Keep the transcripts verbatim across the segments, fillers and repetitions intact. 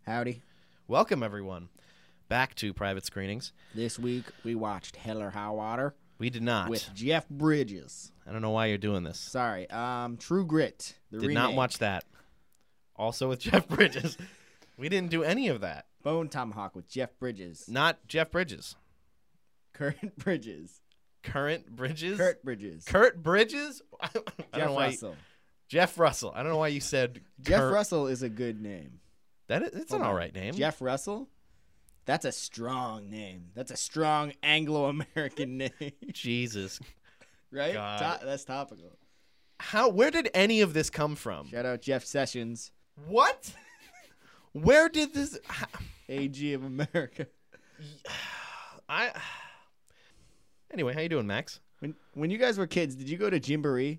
Howdy. Welcome, everyone, back to Private Screenings. This week we watched Hell or High Water We did not. with Jeff Bridges. I don't know why you're doing this. Sorry. Um, True Grit. The Did remake. not watch that. Also with Jeff Bridges. We didn't do any of that. Bone Tomahawk with Jeff Bridges. Not Jeff Bridges. Kurt Bridges. Current Bridges? Kurt Bridges. Kurt Bridges? I don't Jeff know why Russell. You, Jeff Russell. I don't know why you said Jeff Kurt. Russell is a good name. That is, it's Hold an on. all right name. Jeff Russell? That's a strong name. That's a strong Anglo-American name. Jesus. Right? God. To- that's topical. How? Where did any of this come from? Shout out Jeff Sessions, What? Where did this... how- A G of America. I... Anyway, how you doing, Max? When when you guys were kids, did you go to Gymboree?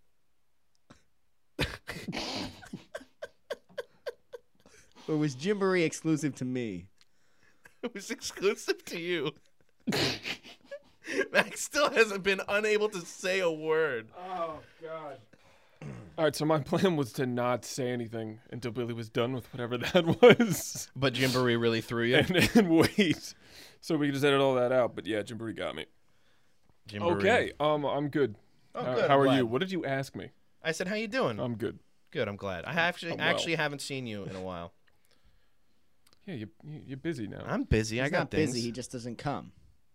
Or was Gymboree exclusive to me? It was exclusive to you. Max still hasn't been unable to say a word. Oh, God. All right, so my plan was to not say anything until Billy was done with whatever that was. But Gymboree really threw you. and, and wait. So we could just edit all that out. But yeah, Jimbury got me. Gymboree. Okay, um, I'm good. Oh, how, good, How I'm are glad. you? What did you ask me? I said, how you doing? I'm good. Good, I'm glad. I actually I'm well. actually haven't seen you in a while. Yeah, you, you, you're busy now. I'm busy. I He's got not things. busy. He just doesn't come.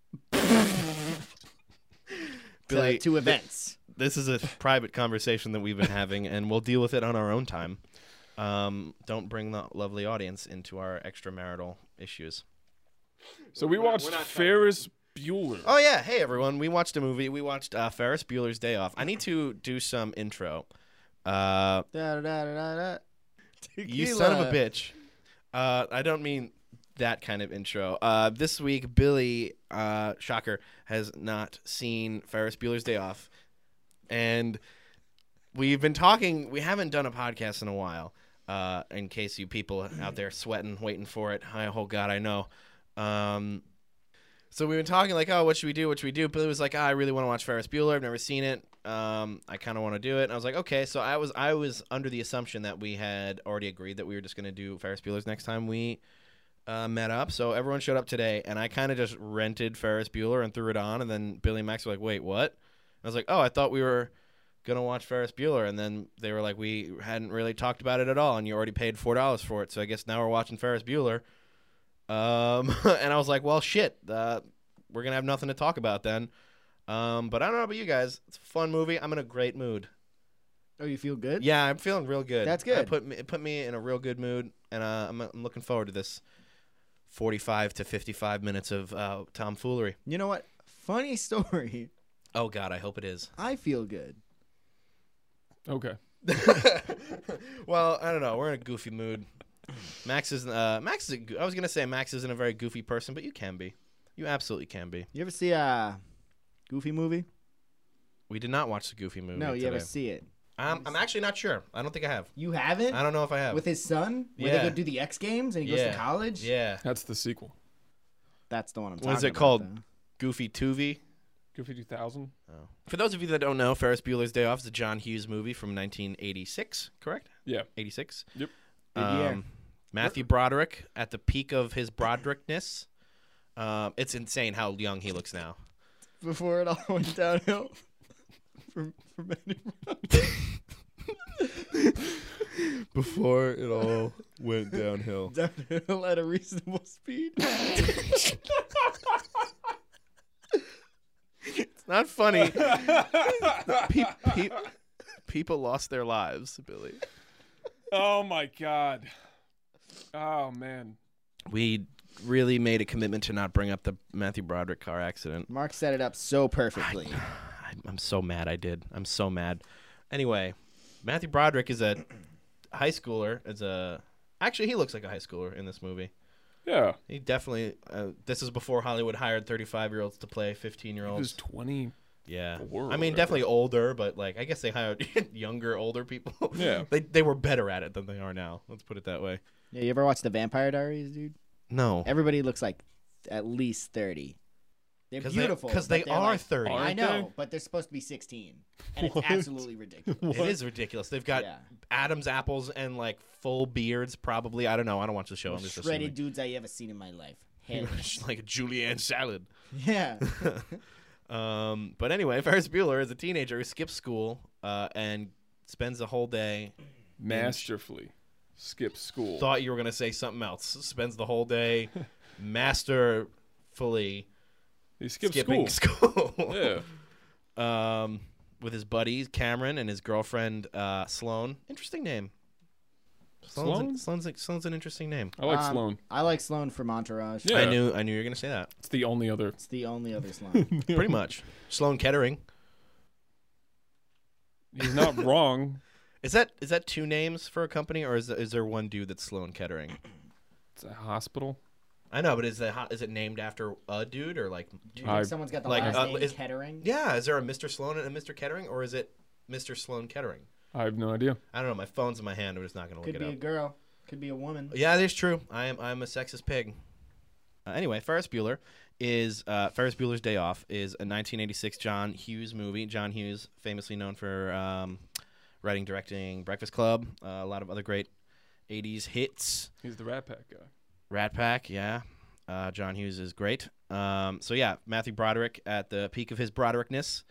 Billy, to, to events. This is a private conversation that we've been having, and we'll deal with it on our own time. Um, don't bring the lovely audience into our extramarital issues. So we watched Ferris Bueller. Oh, yeah. Hey, everyone. We watched a movie. We watched uh, Ferris Bueller's Day Off. I need to do some intro. Uh, Da, da, da, da, da. you son of a Tequila. bitch. Uh, I don't mean that kind of intro. Uh, this week, Billy, uh, shocker, has not seen Ferris Bueller's Day Off. And we've been talking, we haven't done a podcast in a while, uh, in case you people out there sweating, waiting for it. I, oh, God, I know. Um, so we've been talking like, oh, what should we do? What should we do? Billy was like, oh, I really want to watch Ferris Bueller. I've never seen it. Um, I kind of want to do it. And I was like, okay. So I was I was under the assumption that we had already agreed that we were just going to do Ferris Bueller's next time we uh, met up. So everyone showed up today, and I kind of just rented Ferris Bueller and threw it on. And then Billy and Max were like, wait, what? And I was like, oh, I thought we were going to watch Ferris Bueller. And then they were like, we hadn't really talked about it at all, and you already paid four dollars for it. So I guess now we're watching Ferris Bueller. Um, and I was like, well, shit, uh, we're going to have nothing to talk about then. Um, but I don't know about you guys. It's a fun movie. I'm in a great mood. Oh, you feel good? Yeah, I'm feeling real good. That's good. It put me, it put me in a real good mood, and uh, I'm, I'm looking forward to this forty-five to fifty-five minutes of uh, tomfoolery. You know what? Funny story. Oh, God, I hope it is. I feel good. Okay. Well, I don't know. We're in a goofy mood. Max is uh, Max is. A, go- I was gonna say Max isn't a very goofy person, but you can be. You absolutely can be. You ever see a Goofy movie? We did not watch the Goofy movie. No, you today. ever see it? I'm, I'm actually not sure. I don't think I have. You haven't? I don't know if I have. With his son? Where Yeah. they go do the X Games and he goes Yeah. to college? Yeah. That's the sequel. That's the one I'm What talking is it about, called? though. Goofy Tuvie. Goofy two thousand. Oh. For those of you that don't know, Ferris Bueller's Day Off is a John Hughes movie from nineteen eighty-six, correct? Yeah. eighty-six. Yep. Good year. Um, Matthew Broderick at the peak of his Broderickness. Um, it's insane how young he looks now. Before it all went downhill. for, for many Before it all went downhill. downhill at a reasonable speed. It's not funny. Pe- pe- people lost their lives, Billy. Oh, my God. Oh, man. We really made a commitment to not bring up the Matthew Broderick car accident. Mark set it up so perfectly. I, I'm so mad I did. I'm so mad. Anyway, Matthew Broderick is a high schooler. Is a Actually, he looks like a high schooler in this movie. Yeah. He definitely, uh, this is before Hollywood hired thirty-five-year-olds to play He was fifteen-year-olds. twenty. Yeah. or I mean, whatever. definitely older, but like I guess they hired younger, older people. Yeah. they they were better at it than they are now. Let's put it that way. Yeah, you ever watch The Vampire Diaries, dude? No. Everybody looks like at least thirty. They're 'Cause beautiful. Because but they they're are like- thirty. Are- I Aren't know, they? but they're supposed to be sixteen, and it's What? absolutely ridiculous. It is ridiculous. They've got Yeah. Adam's apples and like full beards, probably. I don't know. I don't watch the show. I'm just Shredded assuming. dudes I ever seen in my life. Hairless. like a julienne salad. Yeah. Um, but anyway, Ferris Bueller is a teenager who skips school uh, and spends the whole day. Masterfully skips school. Thought you were gonna say something else. Spends the whole day masterfully He skips skipping school. school. Yeah. um, with his buddies Cameron and his girlfriend uh, Sloane. Interesting name. Sloane's Sloane? An, Sloane's, a, Sloane's an interesting name. I like Um, Sloane. I like Sloane from Entourage. Yeah. I knew I knew you were gonna say that. It's the only other. It's the only other Sloane. Pretty much. Sloane Kettering. He's not wrong. Is that is that two names for a company, or is is there one dude that's Sloane Kettering? It's a hospital. I know, but is that ho- is it named after a dude or like? Do you I- think someone's got the like, last uh, name is- Kettering? Yeah, is there a Mister Sloane and a Mister Kettering, or is it Mister Sloane Kettering? I have no idea. I don't know. My phone's in my hand. I'm just not gonna look Could it be up. a girl. Could be a woman. Yeah, that is true. I am I'm a sexist pig. Uh, anyway, Ferris Bueller is uh, Ferris Bueller's Day Off is a nineteen eighty-six John Hughes movie. John Hughes, famously known for um, writing, directing Breakfast Club, uh, a lot of other great eighties hits. He's the Rat Pack guy. Rat Pack, yeah. Uh, John Hughes is great. Um, so yeah, Matthew Broderick at the peak of his Broderickness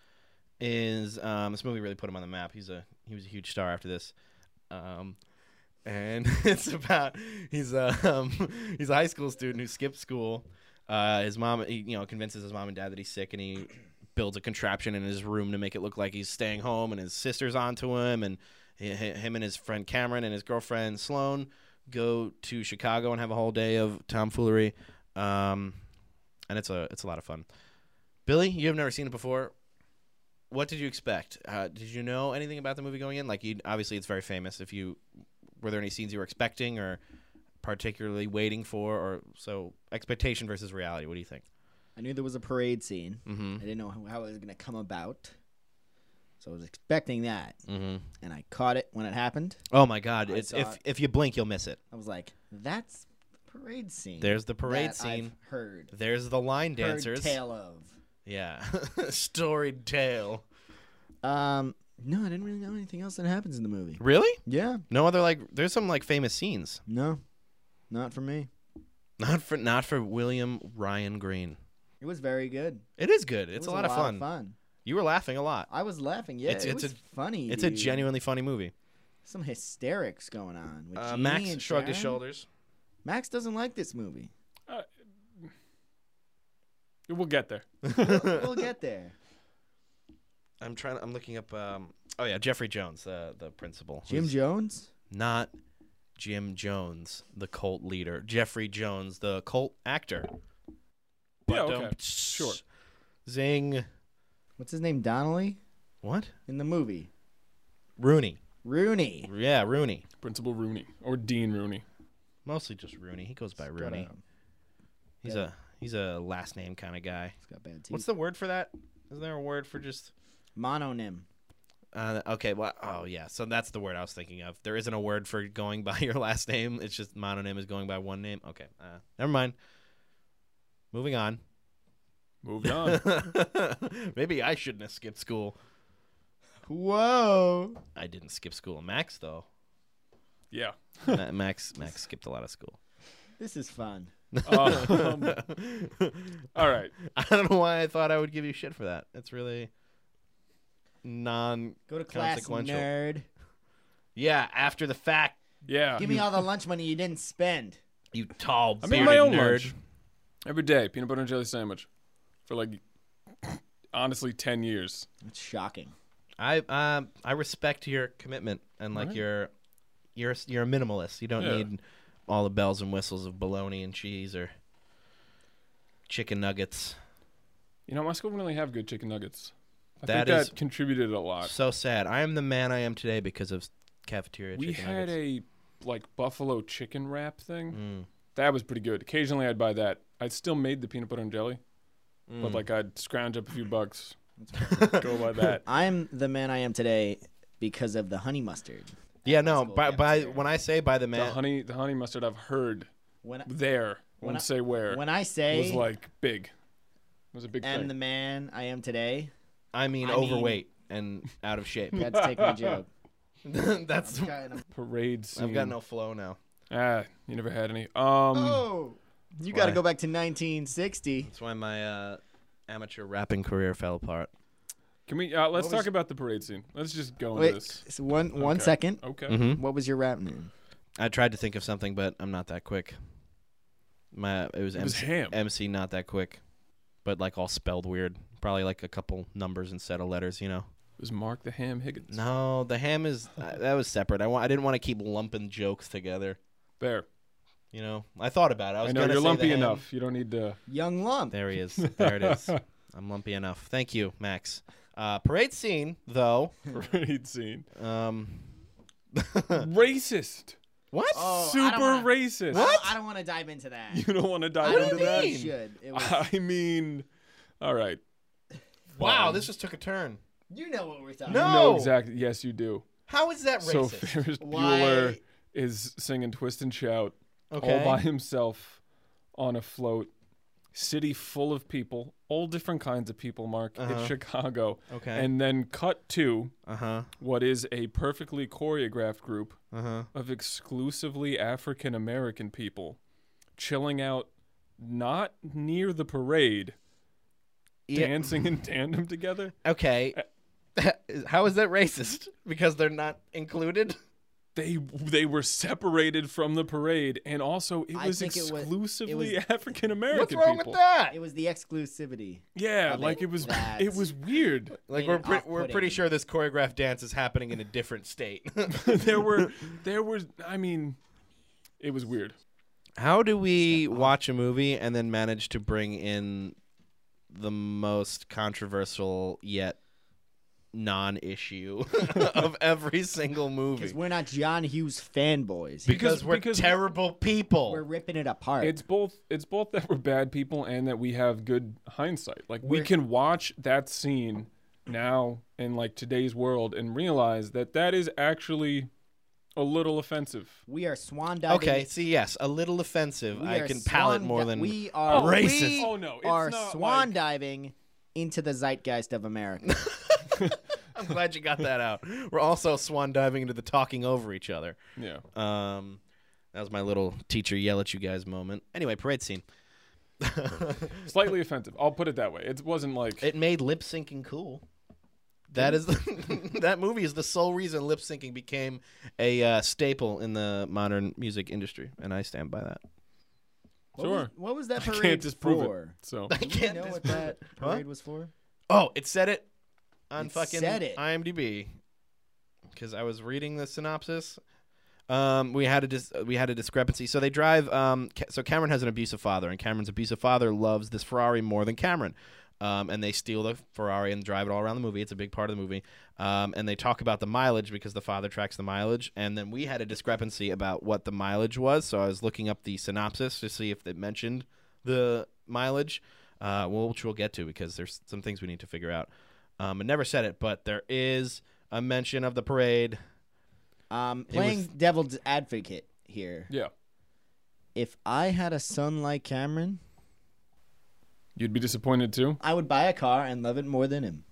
is um, this movie really put him on the map. He's a he was a huge star after this. Um, and it's about he's a um, he's a high school student who skipped school. Uh, his mom, he, you know, convinces his mom and dad that he's sick, and he builds a contraption in his room to make it look like he's staying home. And his sister's onto him, and he, him and his friend Cameron and his girlfriend Sloane go to Chicago and have a whole day of tomfoolery. Um, and it's a it's a lot of fun. Billy, you have never seen it before. What did you expect? Uh, did you know anything about the movie going in? Like, you obviously, it's very famous. If you were there any scenes you were expecting or particularly waiting for, or so expectation versus reality? What do you think? I knew there was a parade scene. Mm-hmm. I didn't know how, how it was going to come about. So I was expecting that. Mm-hmm. And I caught it when it happened. Oh my God! I It's saw if it. if you blink, you'll miss it. I was like, that's the parade scene. There's the parade that scene. I've heard. There's the line Heard dancers. tale of. Yeah, storied tale. Um, no, I didn't really know anything else that happens in the movie. Really? Yeah. No other like. There's some like famous scenes. No, not for me. Not for not for William Ryan Green. It was very good. It is good. It It's was a lot, of, fun. fun. You were laughing a lot. I was laughing. Yeah, It's- it it's was a- funny. It's a dude. genuinely funny movie. Some hysterics going on. With Uh, Jeannie Max and shrugged his Sharon. shoulders. Max doesn't like this movie. Uh, we'll get there. We'll, we'll get there. I'm trying. I'm looking up. Um, oh yeah, Jeffrey Jones, uh, the principal. Jim who's Jones? not Jim Jones, the cult leader. Jeffrey Jones, the cult actor. Yeah, But, okay. um, Sure. Zing. What's his name? Donnelly? What? In the movie. Rooney. Rooney. Yeah, Rooney. Principal Rooney or Dean Rooney. Mostly just Rooney. He goes by He's got Rooney. a- He's yeah. a he's a last name kind of guy. He's got bad teeth. What's the word for that? Is there a word for just? Mononym? Uh, okay, well, oh yeah, so that's the word I was thinking of. There isn't a word for going by your last name. It's just mononym is going by one name. Okay, uh, never mind. Moving on. Moved on. Maybe I shouldn't have skipped school. Whoa. I didn't skip school. Max though. yeah. Ma- Max Max skipped a lot of school. This is fun. Um, all right. I don't know why I thought I would give you shit for that. It's really non. Go to class, Consequential. nerd. Yeah, after the fact, Yeah. Give me all the lunch money you didn't spend. you tall I bearded make my own nerd. lunch every day. Peanut butter and jelly sandwich for like honestly ten years. That's shocking. I um I respect your commitment and like Right. you're you're you're a minimalist. You don't Yeah. need all the bells and whistles of bologna and cheese or chicken nuggets. You know, my school didn't really have good chicken nuggets. I That think is that contributed a lot. So sad. I am the man I am today because of cafeteria We chicken had nuggets. a like buffalo chicken wrap thing. Mm. That was pretty good. Occasionally, I'd buy that. I still made the peanut butter and jelly, but Mm. like I'd scrounge up a few bucks, That's go by that. I'm the man I am today because of the honey mustard. yeah, at my no. school By by cafeteria. when I say by the The man, honey, the honey mustard I've heard When I, there. When Won't I- say where. when I say was like big. was a big am thing. the man I am today. I mean, I mean- overweight and out of shape. You had to take my joke. That's. I'm kind of- Parade scene. I've got no flow now. Ah, you never had any. Um, oh, you got to why. go back to nineteen sixty. That's why my uh, amateur rapping career fell apart. can we? Uh, let's What talk was- about the parade scene. Let's just go into Wait, this. so one one Okay. second. Okay. Mm-hmm. What was your rap name? I tried to think of something, but I'm not that quick. My it was, It was MC, ham. M C not that quick, but like all spelled weird. Probably like a couple numbers instead of letters, you know. It was Mark the Ham Higgins. No, the ham is uh, that was separate. I wa- I didn't want to keep lumping jokes together. There. You know, I thought about it. I was I know gonna you're say the lumpy ham. enough. You don't need to. Young Lump. There he is. There it is. I'm lumpy enough. Thank you, Max. Uh, parade scene though. Parade scene. Um, Racist. what? Oh, I Super don't wanna- racist. I don't, I don't want to dive into that. You don't want to dive I don't into think that? you should. It was, I mean, all right. Wow, Fine. this just took a turn. you know what we're talking No. about. No, exactly. Yes, you do. How is that So racist? Ferris Why? Bueller is singing "Twist and Shout" okay. all by himself on a float. City full of people, all different kinds of people. Mark, Uh-huh. it's Chicago, okay. and then cut to uh huh. what is a perfectly choreographed group Uh huh. of exclusively African American people chilling out, not near the parade, Yeah. dancing in tandem together. Okay. How is that racist? Because they're not included? They they were separated from the parade, and also it I was think it was- exclusively it was- African American What's wrong people. with that? It was the exclusivity. Yeah, of like it. it was That's- it was weird. Like made we're it pre- we're off-putting. pretty sure this choreographed dance is happening in a different state. there were there was I mean, it was weird. How do we watch a movie and then manage to bring in the most controversial yet non-issue of every single movie? Because we're not John Hughes fanboys. Because, Because- we're because- terrible people. We're ripping it apart. It's both it's both that we're bad people and that we have good hindsight. Like we We're- can watch that scene now in like today's world and realize that that is actually a little offensive. we are swan diving. Okay, see, yes, a little offensive. we I are can palate swan more di- than we are. racist. We Oh, no, it's are not swan like- diving into the zeitgeist of America. I'm glad you got that out. We're also swan diving into the talking over each other. Yeah. Um, that was my little teacher yell at you guys moment. Anyway, parade scene. Slightly offensive. I'll put it that way. It wasn't like It made lip syncing cool. That is that movie is the sole reason lip syncing became a uh, staple in the modern music industry, and I stand by that. What Sure. Was, what was that I parade can't disprove for? it. So I Do you can't know what disprove that it. Huh? parade was for? Oh, it said it on It fucking said it. IMDb because I was reading the synopsis. Um, we had a dis- we had a discrepancy. So they drive. Um, Ca- so Cameron has an abusive father, and Cameron's abusive father loves this Ferrari more than Cameron. Um, and they steal the Ferrari and drive it all around the movie. It's a big part of the movie. Um, and they talk about the mileage because the father tracks the mileage. And then we had a discrepancy about what the mileage was. So I was looking up the synopsis to see if it mentioned the mileage, uh, well, which we'll get to because there's some things we need to figure out. Um, it never said it, but there is a mention of the parade. Um, It playing was- devil's advocate here. yeah, If I had a son like Cameron, you'd be disappointed too. I would buy a car and love it more than him.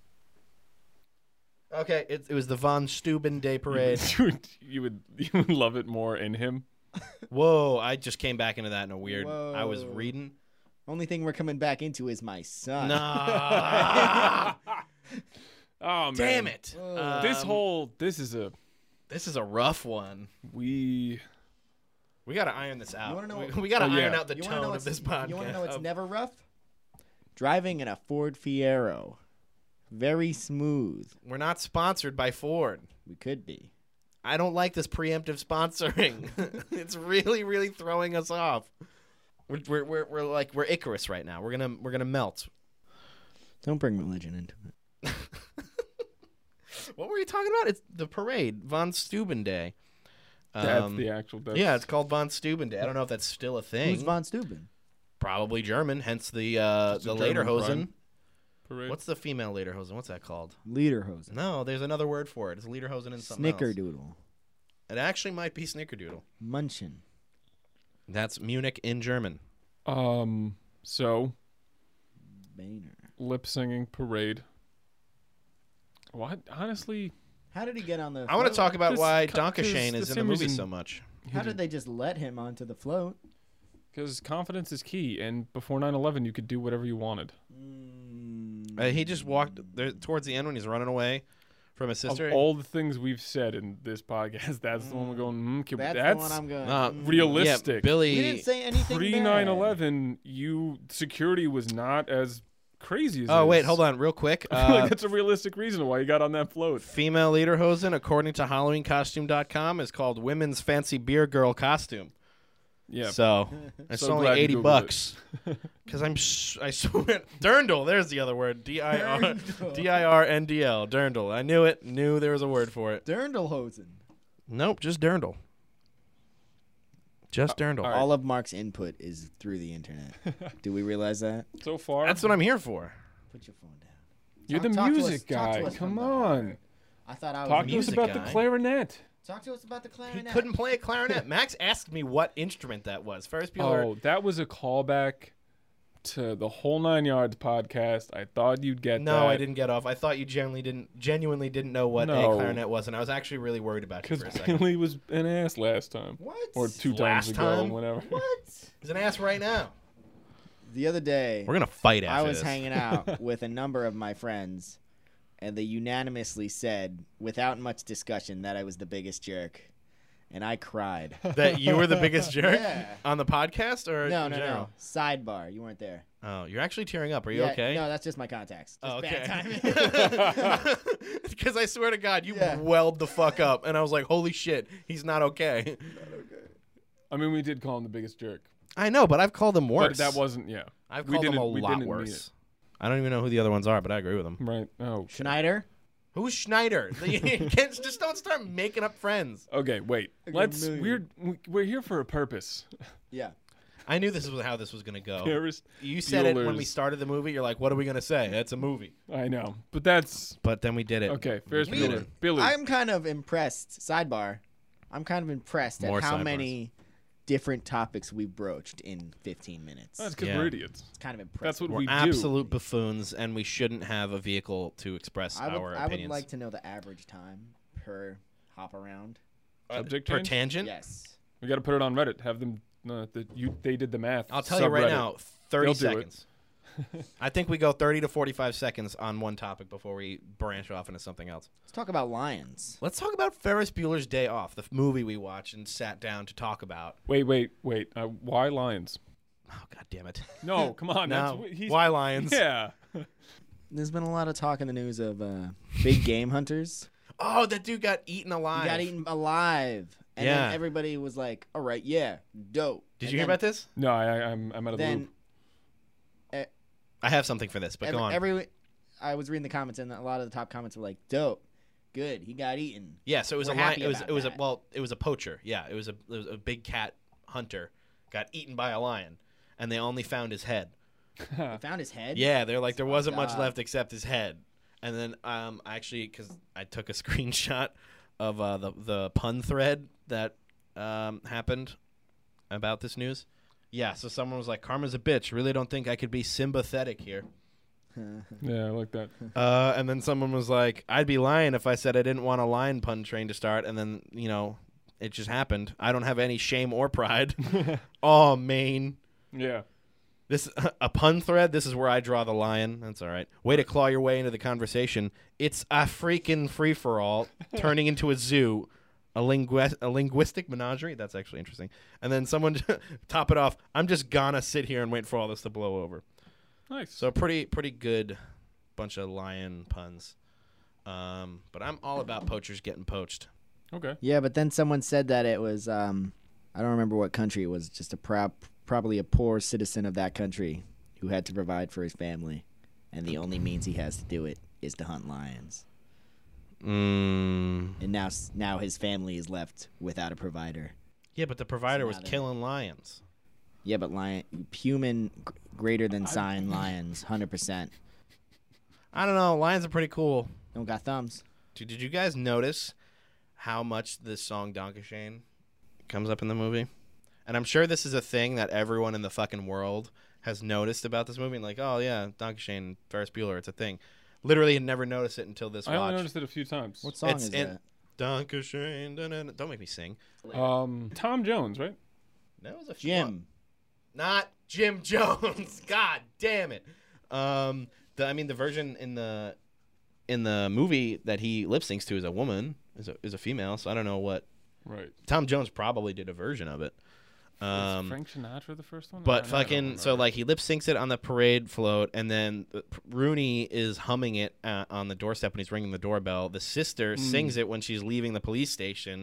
Okay, it, it was the Von Steuben Day Parade. You would, you would you would love it more in him. Whoa, I just came back into that in a weird. I was Whoa. reading. Only thing we're coming back into is my son. Nah. Oh man, Damn it. Ugh. This Um, whole this is a This is a rough one. we We got to iron this out. wanna know we, what- we got to Oh, yeah. iron out the You wanna tone know of what's- this podcast. You want to know what's Of- never rough? Driving in a Ford Fiero. Very smooth. We're not sponsored by Ford. We could be. I don't like this preemptive sponsoring. It's really, really throwing us off. We're, we're, we're, we're like we're Icarus right now. We're gonna we're gonna melt. Don't bring religion into it. What were you talking about? It's the parade, Von Steuben Day. that's Um, the actual that's, yeah, it's called Von Steuben Day. I don't know if that's still a thing. Who's Von Steuben? Probably German, hence the uh, Just a the German Lederhosen. crime. parade. What's the female Lederhosen? What's that called? Lederhosen. No, there's another word for it. It's Lederhosen and something else. Snickerdoodle. It actually might be Snickerdoodle. Munchin. That's Munich in German. um so Boehner. Lip singing parade. What? Honestly, How did he get on the I want to float? talk about Just why co- 'cause Donkashane the is in the same movie reason- so much. How did they just let him onto the float? Because confidence is key, and before nine eleven, you could do whatever you wanted. Mm. Uh, he just walked there towards the end when he's running away from his sister. Of all the things we've said in this podcast, that's the one we're going. Mm, can we- That's, that's the one I'm going. Uh, mm. realistic. Yeah, Billy. We didn't say anything pre bad. nine eleven. You security was not as crazy as. Oh it wait, is. hold on, real quick. I feel Uh, like that's a realistic reason why you got on that float. female lederhosen, according to Halloween Costume dot com, is called Women's Fancy Beer Girl Costume. Yeah. So it's So only glad you eighty Googled bucks. Because I'm, sh- I swear, Dirndl. There's the other word. D I R Dirndl. D I R N D L. Dirndl. I knew it. Knew there was a word for it. Dirndlhosen. Nope, just Dirndl. Just Dirndl. all right. All of Mark's input is through the internet. Do we realize that? So far, That's what I'm here for. Put your phone down. you're Talk- the talk to music us- talk to guy. us Come from the on, heart. I thought I was. talk a to us music about guy. the clarinet. Talk to us about the He clarinet. couldn't play a clarinet. Max asked me what instrument that was. Ferris Bueller. Oh, that was a callback to the Whole Nine Yards podcast. I thought you'd get No, that. I didn't get off. I thought you genuinely didn't genuinely didn't know what No. a clarinet was, and I was actually really worried about you Because for a second. Bailey was an ass last time, What? or two Last times ago, time? whenever. What? He's an ass right now. The other day, We're gonna fight I after was this. hanging out with a number of my friends, and they unanimously said, without much discussion, that I was the biggest jerk, and I cried. That you were the biggest jerk Yeah. on the podcast, or No, in no, general? no. Sidebar. You weren't there. Oh, you're actually tearing up. Are you Yeah, okay? No, that's just my contacts. Just Oh, okay. bad timing. Because I swear to God, you Yeah. welled the fuck up, and I was like, "Holy shit, he's not okay." I mean, we did call him the biggest jerk, I know, but I've called him worse. but that wasn't. Yeah, I've we called him didn't- a we lot didn't mean worse. I don't even know who the other ones are, but I agree with them. right. Oh, Schneider. Who's Schneider? You can't- just don't start making up friends. okay. Wait. I got a Let's. million. We're we're here for a purpose. Yeah. I knew this was how this was gonna go. Paris. You said it when we Bueller's- started the movie. You're like, "What are we gonna say? It's a movie." I know, but that's But then we did it. okay. Ferris We did Bueller. it. Billy. I'm kind of impressed. Sidebar. I'm kind of impressed More at how sidebars. many different topics we broached in fifteen minutes. That's because Yeah. we're idiots. It's kind of impressive. That's what We're we do. absolute buffoons, and we shouldn't have a vehicle to express I would, our I would opinions. like to know the average time per hop around. Subject per change? tangent. Yes. We got to put it on Reddit. Have them. Uh, the, you. They did the math. I'll tell you right Subreddit. now, thirty They'll do it. seconds. I think we go thirty to forty-five seconds on one topic before we branch off into something else. Let's talk about lions. Let's talk about Ferris Bueller's Day Off, the f- movie we watched and sat down to talk about. Wait, wait, wait. Uh, why lions? Oh, God damn it. No, come on. That's, No. what he's, Why lions? Yeah. There's been a lot of talk in the news of uh, big game hunters. Oh, that dude got eaten He alive. got eaten alive. And Yeah. then everybody was like, all right, yeah, dope. Did And you hear then- about this? No, I, I, I'm, I'm out of the Then loop. I have something for this, but every, go on. every, I was reading the comments, and a lot of the top comments were like, dope, good, he got eaten. Yeah, so it was We're a lion. happy It was about it was a that. well, it was a poacher. Yeah, it was a it was a big cat hunter got eaten by a lion, and they only found his head. They found his head. Yeah, they're like there fucked wasn't much up. left except his head. And then um actually because I took a screenshot of uh, the the pun thread that um happened about this news. Yeah, so someone was like, "Karma's a bitch. Really don't think I could be sympathetic here." Yeah, I like that. Uh, and then someone was like, "I'd be lying if I said I didn't want a lion pun train to start." And then you know, it just happened. I don't have any shame or pride. Oh, Maine. Yeah. This a pun thread. This is where I draw the line. That's all right. Way to claw your way into the conversation. It's a freaking free for all, turning into a zoo, a lingu- a linguistic menagerie. That's actually interesting. And then someone top it off. I'm just gonna sit here and wait for all this to blow over. Nice. So pretty pretty good bunch of lion puns. Um, but I'm all about poachers getting poached. Okay. Yeah, but then someone said that it was, um, I don't remember what country it was, just a prob- probably a poor citizen of that country who had to provide for his family, and the only means he has to do it is to hunt lions. Mm. And now, s- now his family is left without a provider. Yeah, but the provider So was now they- killing lions. Yeah, but lion, human g- greater than sign lions, one hundred percent. I don't know. Lions are pretty cool. Don't got thumbs. Dude, did you guys notice how much this song Donkashane comes up in the movie? And I'm sure this is a thing that everyone in the fucking world has noticed about this movie and like, oh yeah, Donkey Shane, Ferris Bueller, it's a thing. Literally had never noticed it until this I watch. only noticed it a few times. What song It's is in- that? Donkey Shane, dun-dun-dun. Don't make me sing. Um, Tom Jones, right? That was a Jim. Not Jim Jones. God damn it. Um, the I mean the version in the in the movie that he lip syncs to is a woman, is a is a female. So I don't know what. Right. Tom Jones probably did a version of it. Was Um, Frank Sinatra the first one? but I don't fucking so remember. like he lip syncs it on the parade float, and then uh, Rooney is humming it uh, on the doorstep when he's ringing the doorbell. The sister Mm. sings it when she's leaving the police station.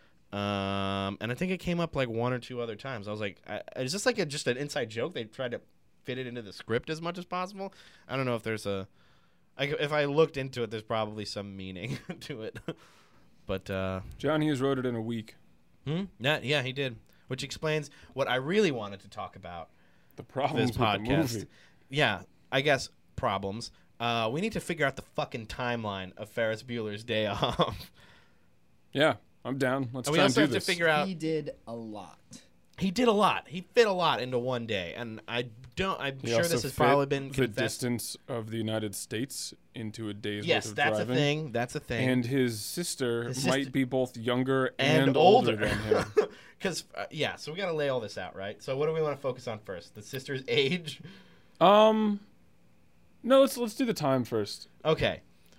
Um, and I think it came up like one or two other times. I was like, I, it's just like a, just an inside joke. They tried to fit it into the script as much as possible. I don't know if there's a, I, if I looked into it, there's probably some meaning to it. But uh, John Hughes wrote it in a week. hmm? yeah, yeah, he did, which explains what I really wanted to talk about. The problems This with podcast. the movie. Yeah, I guess problems. Uh, we need to figure out the fucking timeline of Ferris Bueller's Day Off. Yeah, I'm down. Let's And we try and also do have this. to figure out. He did a lot. He did a lot. He fit a lot into one day, and I don't. I'm He sure also this has fit probably been the confessed. distance of the United States into a day's Yes, worth of that's driving. a thing. That's a thing. And his sister His might sister- be both younger and, and, older, than him. Because uh, yeah, so we got to lay all this out, right? So what do we want to focus on first? The sister's age. Um, no, let's let's do the time first. Okay,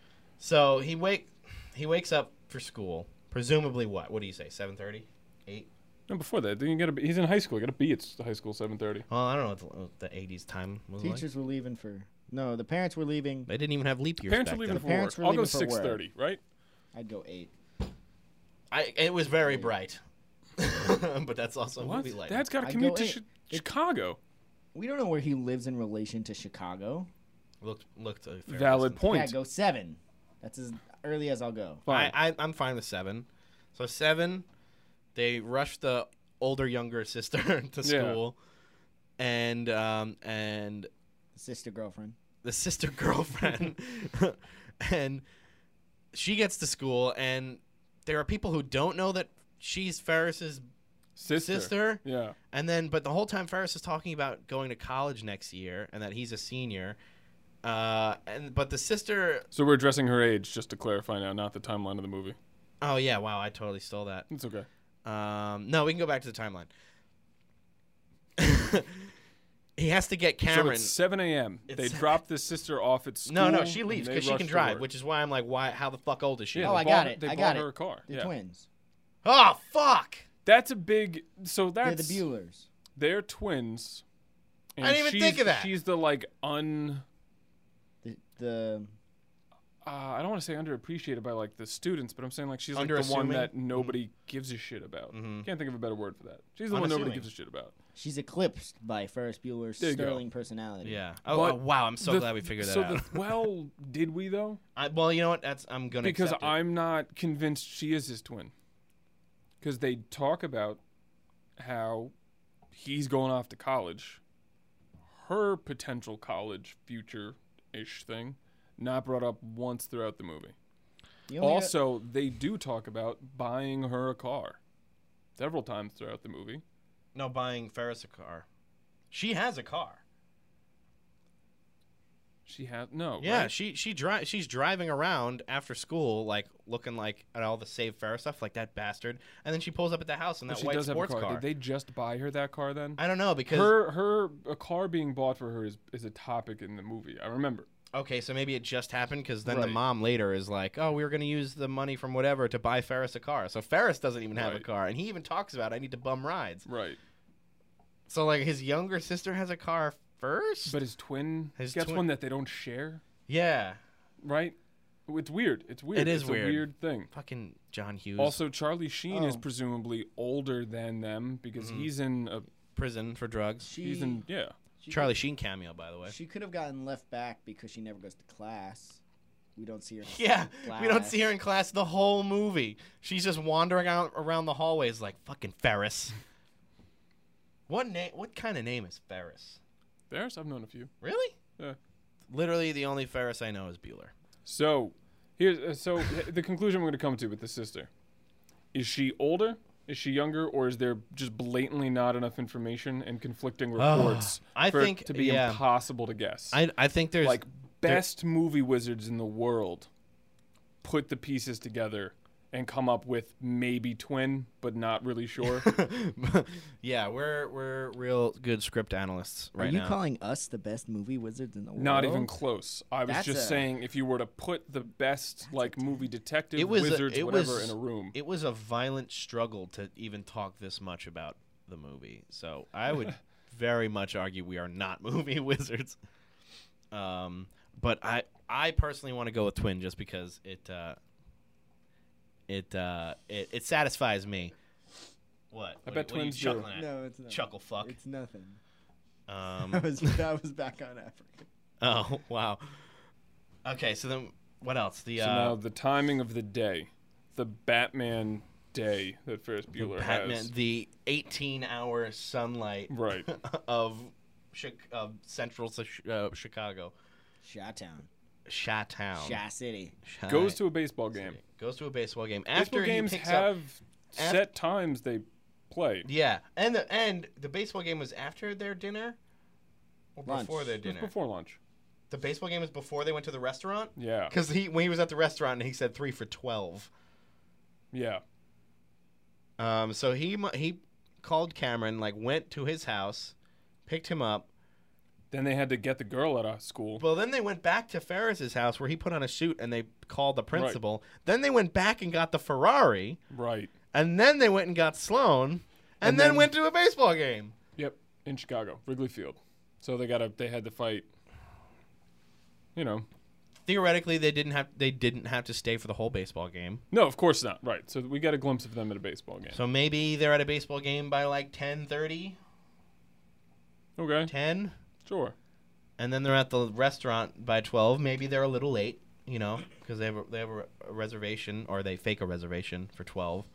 so he wake he wakes up for school. Presumably, what? What do you say? Seven thirty, eight. No, before that, then you gotta be, he's in high school. You gotta be at high school seven thirty. Well, I don't know what the, what the eighties time was like. Teachers were leaving for no. The parents were leaving. They didn't even have leap years. Parents back are leaving then. for parents work. were I'll go leaving for work. six thirty, right? I'd go eight. I, it was very bright, but that's also What? movie lighting. Dad's got to I commute go to eight. Chi- It- Chicago. We don't know where he lives in relation to Chicago. looked looked a fair Valid distance. point. Yeah, go seven. That's as early as I'll go. Fine. I, I I'm fine with seven. So seven, they rush the older younger sister to Yeah. school, and um and Sister girlfriend. the sister girlfriend, and she gets to school, and there are people who don't know that she's Ferris's Sister. sister, Yeah. and then but the whole time Ferris is talking about going to college next year and that he's a senior, uh and but the sister, So we're addressing her age, just to clarify now, not the timeline of the movie. oh yeah, wow, I totally stole that. It's okay. Um, no, we can go back to the timeline. He has to get So Cameron. it's seven a.m. They It's- drop the sister off at school. no, no, she and leaves they because she rush can to drive, work. which is why I'm like, why? How the fuck old is she? Yeah, Oh, they I bought got her- it. They I bought got her it. a car. They're Yeah. twins. Oh fuck! That's a big. So They're that's the Buellers. they're twins. I didn't even she's- think of that. She's the like un. The, the Uh, I don't want to say underappreciated by like the students, but I'm saying like she's like the Underassuming? one that nobody gives a shit about. Mhm. Can't think of a better word for that. She's the one nobody Unassuming. gives a shit about. she's eclipsed by Ferris Bueller's There you go. sterling personality. Yeah. Oh, But oh, wow! I'm so The- glad we figured that so out. The, well, did we though? I, well, you know what? That's I'm gonna Because accept it. I'm not convinced she is his twin. Because they talk about how he's going off to college, her potential college future-ish thing, not brought up once throughout the movie. You only got- Also, they do talk about buying her a car several times throughout the movie. no buying Ferris a car. She has a car. She has no. Yeah, right? she she dri- she's driving around after school, like looking like at all the Save Ferris stuff, like that bastard. And then she pulls up at the house in But that she white does have a sports car. car. Did they just buy her that car then? I don't know because Her her a car being bought for her is, is a topic in the movie. I remember. okay, so maybe it just happened because then the Right. mom later is like, "Oh, we were going to use the money from whatever to buy Ferris a car." So Ferris doesn't even have a Right. car, and he even talks about, "I need to bum rides." Right. So like his younger sister has a car first. But his twin His gets twin- one that they don't share, yeah, right? It's weird. It's weird. It is it's weird. a weird thing. fucking John Hughes. Also, Charlie Sheen is Oh. presumably older than them because Mhm. he's in a prison for drugs. she, he's in yeah. she Charlie Sheen cameo, by the way. Could, she could have gotten left back because she never goes to class. We don't see her. in Yeah, we don't class. see her in class the whole movie. She's just wandering out around the hallways like fucking Ferris. What name? What kind of name is Ferris? Ferris, I've known a few. Really? Yeah. Literally, the only Ferris I know is Bueller. So here's uh, so the conclusion we're going to come to with the sister is she older Is she younger, or is there just blatantly not enough information and conflicting reports I for think it to be yeah. impossible to guess? I I think there's like best movie wizards in the world put the pieces together and come up with maybe twin, but not really sure. yeah, we're we're real good script analysts right Are you now. calling us the best movie wizards in the world? Not even close. I was That's just a- saying, if you were to put the best like movie detective, It was a- wizards, it whatever, was- in a room. It was a violent struggle to even talk this much about the movie. So I would very much argue we are not movie wizards. Um, but I I personally want to go with twin just because it uh, it, uh, it it satisfies me. What? I What bet are you- what are you twins do. chuckling at? No, it's not. Chuckle fuck. It's nothing. Um, I was I was back on Africa. oh wow. Okay, so then what else? The So uh, now the timing of the day, the Batman day that Ferris the Bueller Batman, has. the eighteen-hour sunlight Right. of Chi- of Central Chi- uh, Chicago, Chi-town. Chi-town. Chi City. Chi- Goes to a baseball game. goes to a baseball game after Baseball he games picks have up. set times they play. Yeah, and the and the baseball game was after their dinner or Lunch. before their It was dinner. before lunch. The baseball game was before they went to the restaurant. Yeah. Because he when he was at the restaurant, he said three for twelve. Yeah. Um, so he mu- he called Cameron, like went to his house, picked him up. Then they had to get the girl out of school. Well, then they went back to Ferris's house where he put on a suit and they called the principal. Then they went back and got the Ferrari, Right. and then they went and got Sloan, and, And then, then- went to a baseball game. Yep. In Chicago, Wrigley Field. So they got to they had to fight. You know. Theoretically, they didn't have they didn't have to stay for the whole baseball game. No, of course not. Right. So we got a glimpse of them at a baseball game. So maybe they're at a baseball game by like ten thirty, Okay. ten, Sure. and then they're at the restaurant by twelve. Maybe they're a little late, you know, because they have a, they have a, a reservation or they fake a reservation for twelve.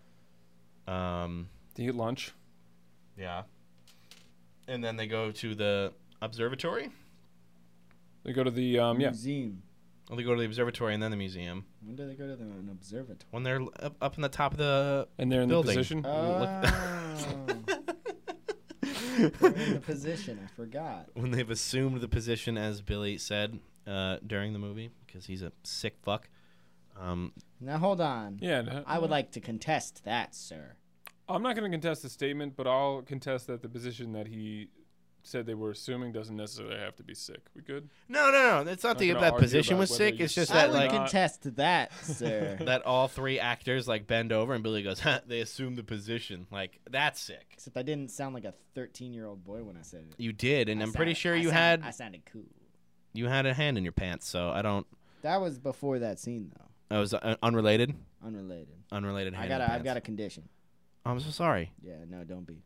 Um, To eat lunch. yeah. And then they go to the observatory. They go to the um yeah. Museum. Well, they go to the observatory and then the museum. When do they go to the, an observatory? When they're up, up in the top of the And they're in building. the position. Oh. They're in the position. I forgot. when they've assumed the position, as Billy said uh, during the movie, because he's a sick fuck. Um, Now hold on. Yeah. no- I would like to contest that, sir. I'm not going to contest the statement, but I'll contest that the position that he said they were assuming doesn't necessarily have to be sick. We good? no, no, no. It's not Not the, gonna that argue position about was whether sick. you It's just suck I that or would like not. contest that, sir. that all three actors like bend over and Billy goes, huh, they assumed the position. Like that's sick. Except I didn't sound like a thirteen-year-old boy when I said it. You did, and I I'm pretty sound- sure I you sound- had I sounded cool. you had a hand in your pants. So I don't. That was before that scene, though. I was uh, unrelated. Unrelated. Unrelated. Hand I in got. the I've pants. got a condition. I'm so sorry. Yeah. No, don't be.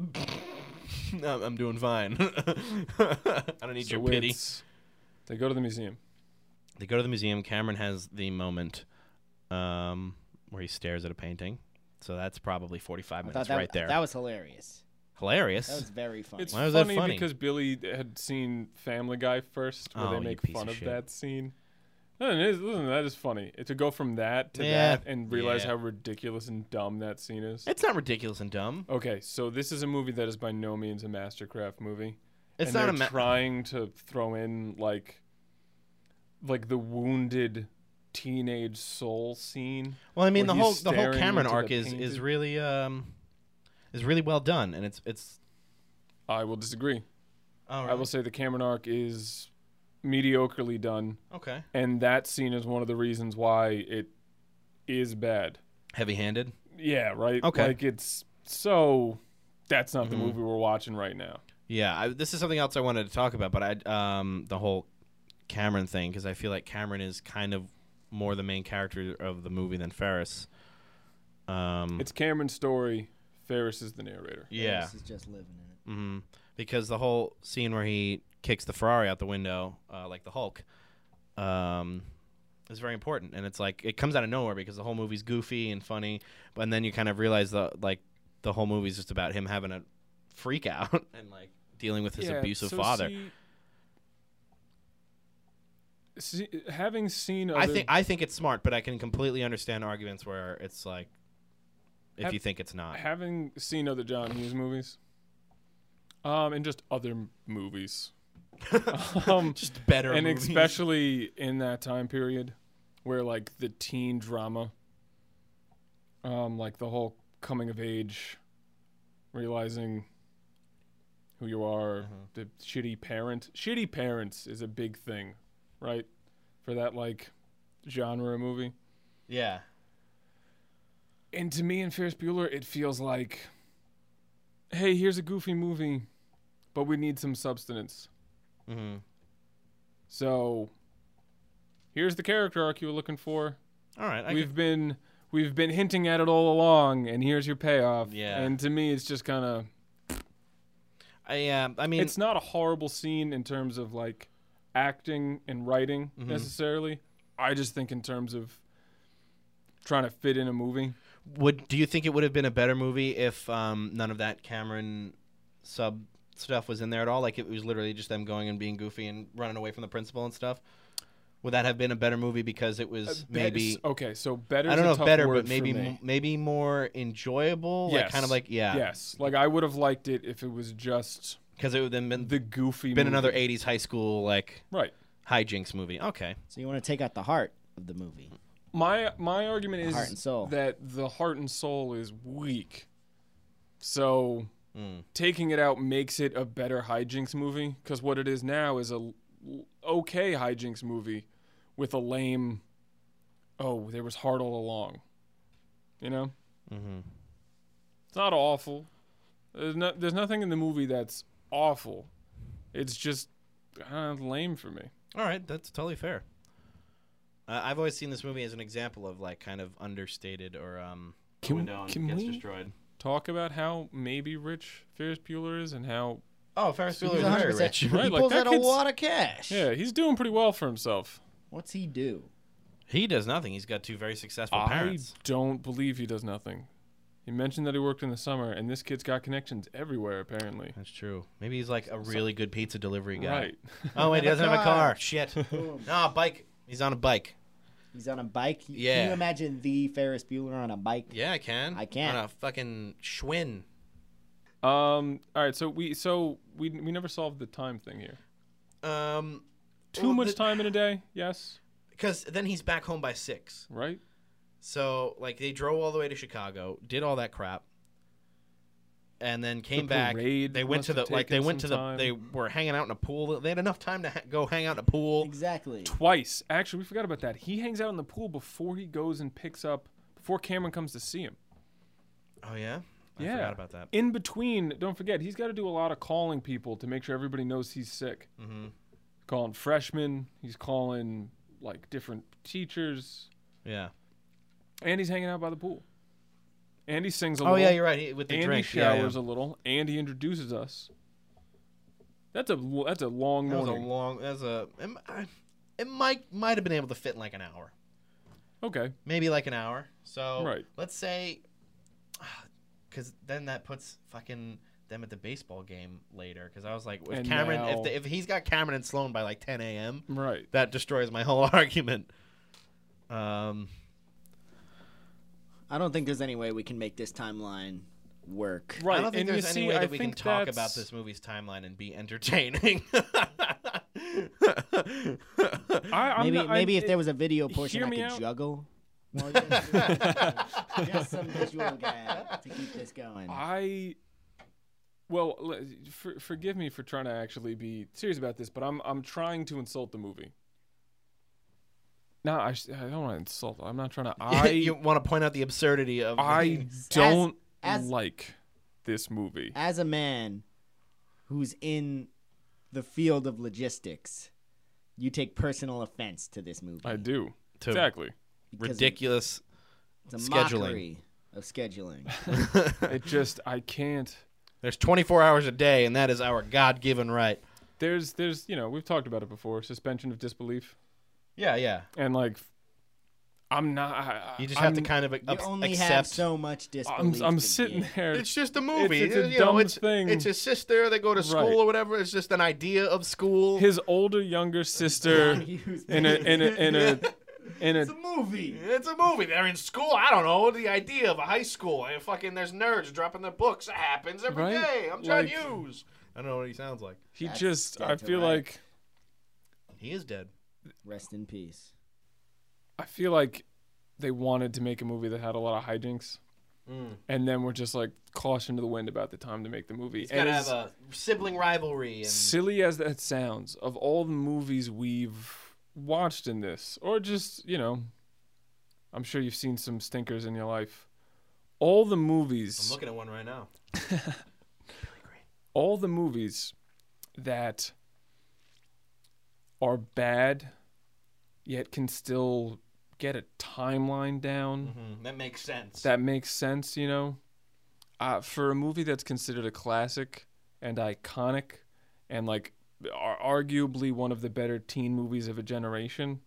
no, I'm doing fine. I don't need So your pity. it's- They go to the museum. They go to the museum. Cameron has the moment um, where he stares at a painting. So that's probably forty-five I thought minutes that, right there. that was hilarious. Hilarious. That was very funny. It's Why was that funny, funny? because Billy had seen Family Guy first, where Oh, they you make piece fun of of shit. that scene. No, it is, listen, that is funny. It, to go from that to Yeah, that and realize yeah. how ridiculous and dumb that scene is. It's not ridiculous and dumb. Okay, so this is a movie that is by no means a Mastercraft movie. It's and not they're a ma- trying to throw in like like the wounded teenage soul scene. Well, I mean, where the whole he's the whole staring Cameron into arc the is is painting. really um is really well done, and it's it's. I will disagree. Oh, I will say the Cameron arc is mediocrely done, Okay. and that scene is one of the reasons why it is bad. Heavy-handed. Yeah, right. Okay. Like it's so. That's not the Mhm. movie we're watching right now. Yeah, I, this is something else I wanted to talk about, but I um the whole Cameron thing, because I feel like Cameron is kind of more the main character of the movie than Ferris. Um, It's Cameron's story. Ferris is the narrator. yeah, This is just living in it. hmm because the whole scene where he kicks the Ferrari out the window, uh, like the Hulk, um, is very important, and it's like it comes out of nowhere because the whole movie's goofy and funny, but then you kind of realize the like the whole movie's just about him having a freak out and like dealing with his Yeah, abusive so father. See, see, having seen other, I think I think it's smart, but I can completely understand arguments where it's like if Have- you think it's not. Having seen other John Hughes movies, um, and just other m- movies, um, Just better and movies. especially in that time period where like the teen drama, um, like the whole coming of age, realizing who you are, Mhm. the shitty parent. Shitty parents is a big thing, right? For that like genre movie. Yeah. And to me in Ferris Bueller, it feels like, hey, here's a goofy movie, but we need some substance. Mm-hmm. So here's the character arc you were looking for. All right. I we've could- been we've been hinting at it all along, and here's your payoff. Yeah. And to me, it's just kind of I um. I mean, it's not a horrible scene in terms of like acting and writing Mhm. necessarily. I just think in terms of trying to fit in a movie. would do you think it would have been a better movie if um none of that Cameron sub stuff was in there at all? Like it was literally just them going and being goofy and running away from the principal and stuff. Would that have been a better movie because it was Uh, maybe bet- okay, so better. I don't is know a if tough better, word but maybe for me. m- maybe more enjoyable. Like kind of Yes. like yeah, Yes, like I would have liked it if it was just because it would have been the goofy. been movie. another eighties high school like Right. hijinks movie. Okay. So you want to take out the heart of the movie. My my argument is Heart and soul. that the heart and soul is weak. So Mm. taking it out makes it a better hijinks movie because what it is now is a l- okay hijinks movie with a lame. Oh, there was heart all along. You know, Mm-hmm. it's not awful. There's no, there's nothing in the movie that's awful. It's just uh, lame for me. All right, that's totally fair. Uh, I've always seen this movie as an example of like kind of understated or um Can- window and can gets we- destroyed. Talk about how maybe rich Ferris Bueller is and how Oh, Ferris He's Bueller is one very hundred percent rich. Right, He like pulls that out a kid's- lot of cash. yeah he's doing pretty well for himself. What's he do? He does nothing. He's got two very successful I parents. don't believe he does nothing. He mentioned that he worked in the summer, and this kid's got connections everywhere apparently. That's true. Maybe he's like a really good pizza delivery guy. Right. Oh wait, he doesn't have a Car. car. Shit. No, bike. He's on a bike. He's on a bike. Yeah. Can you imagine the Ferris Bueller on a bike? Yeah, I can. I can. On a fucking Schwinn. Um. All right. So we so we we never solved the time thing here. Um, Too well, much the- time in a day. Yes. Because then he's back home by six. Right. So like they drove all the way to Chicago, did all that crap, and then came back. parade They went must to the have like they taken went to some the time. they were hanging out in a pool. They had enough time to ha- go hang out in a pool. Exactly. Twice. Actually, we forgot about that. He hangs out in the pool before he goes and picks up before Cameron comes to see him. Oh yeah, I Yeah. forgot about that. In between, don't forget, he's got to do a lot of calling people to make sure everybody knows he's sick. Mm-hmm. Calling freshmen, he's calling like different teachers, Yeah. and he's hanging out by the pool. And he sings a Oh little. yeah, you're right. He, with the and drink. he Yeah, yeah. showers a little, and he introduces us. That's a lo- that's a long That was a morning. long. That's a. It, I- it might might have been able to fit in like an hour, Okay, maybe like an hour. So Right. let's say, because then that puts fucking them at the baseball game later. Because I was like, if And Cameron, now- if the, if he's got Cameron and Sloan by like ten a.m., right. that destroys my whole argument. Um. I don't think there's any way we can make this timeline work. Right. I don't think and there's you any see, way I that we can think talk that's- about this movie's timeline and be entertaining. I, I'm maybe not- maybe I, if there was a video portion hear I me could out. juggle. while you guys do it. Just some visual gag to keep this going. I well, l- for, forgive me for trying to actually be serious about this, but I'm I'm trying to insult the movie. No, I, sh- I don't want to insult. I'm not trying to. I you want to point out the absurdity of. I don't as- like this movie. As a man who's in the field of logistics, you take personal offense to this movie. I do To exactly. because ridiculous. It's a scheduling. mockery of scheduling. It just I can't. There's twenty-four hours a day, and that is our God-given right. There's there's you know we've talked about it before. Suspension of disbelief, Yeah, yeah. and like I'm not. I, You just I'm, have to kind of You up- only accept. have so much I'm disbelief. I'm to sitting give. there. It's just a movie. It's- it's a you know, dumb it's, thing. It's his sister. They go to school Right. or whatever. It's just an idea of school. His older younger sister John Hughes, in a in a in a in a It's a movie. It's a movie. They're in school. I don't know the idea of a high school. And fucking, there's nerds dropping their books. It happens every Right? day. I'm John Like- Hughes. I don't know what he sounds like. he That's just dead I to feel rights. like He is dead. Rest in peace. I feel like they wanted to make a movie that had a lot of hijinks, Mm. and then we're just like caution to the wind about the time to make the movie. It's And gotta as have a sibling rivalry. And silly as that sounds, of all the movies we've watched in this, or just you know, I'm sure you've seen some stinkers in your life. All the movies. I'm looking at one right now. all the movies that are bad yet can still get a timeline down Mm-hmm. That makes sense. that makes sense, you know. Uh, for a movie that's considered a classic and iconic and like ar- arguably one of the better teen movies of a generation,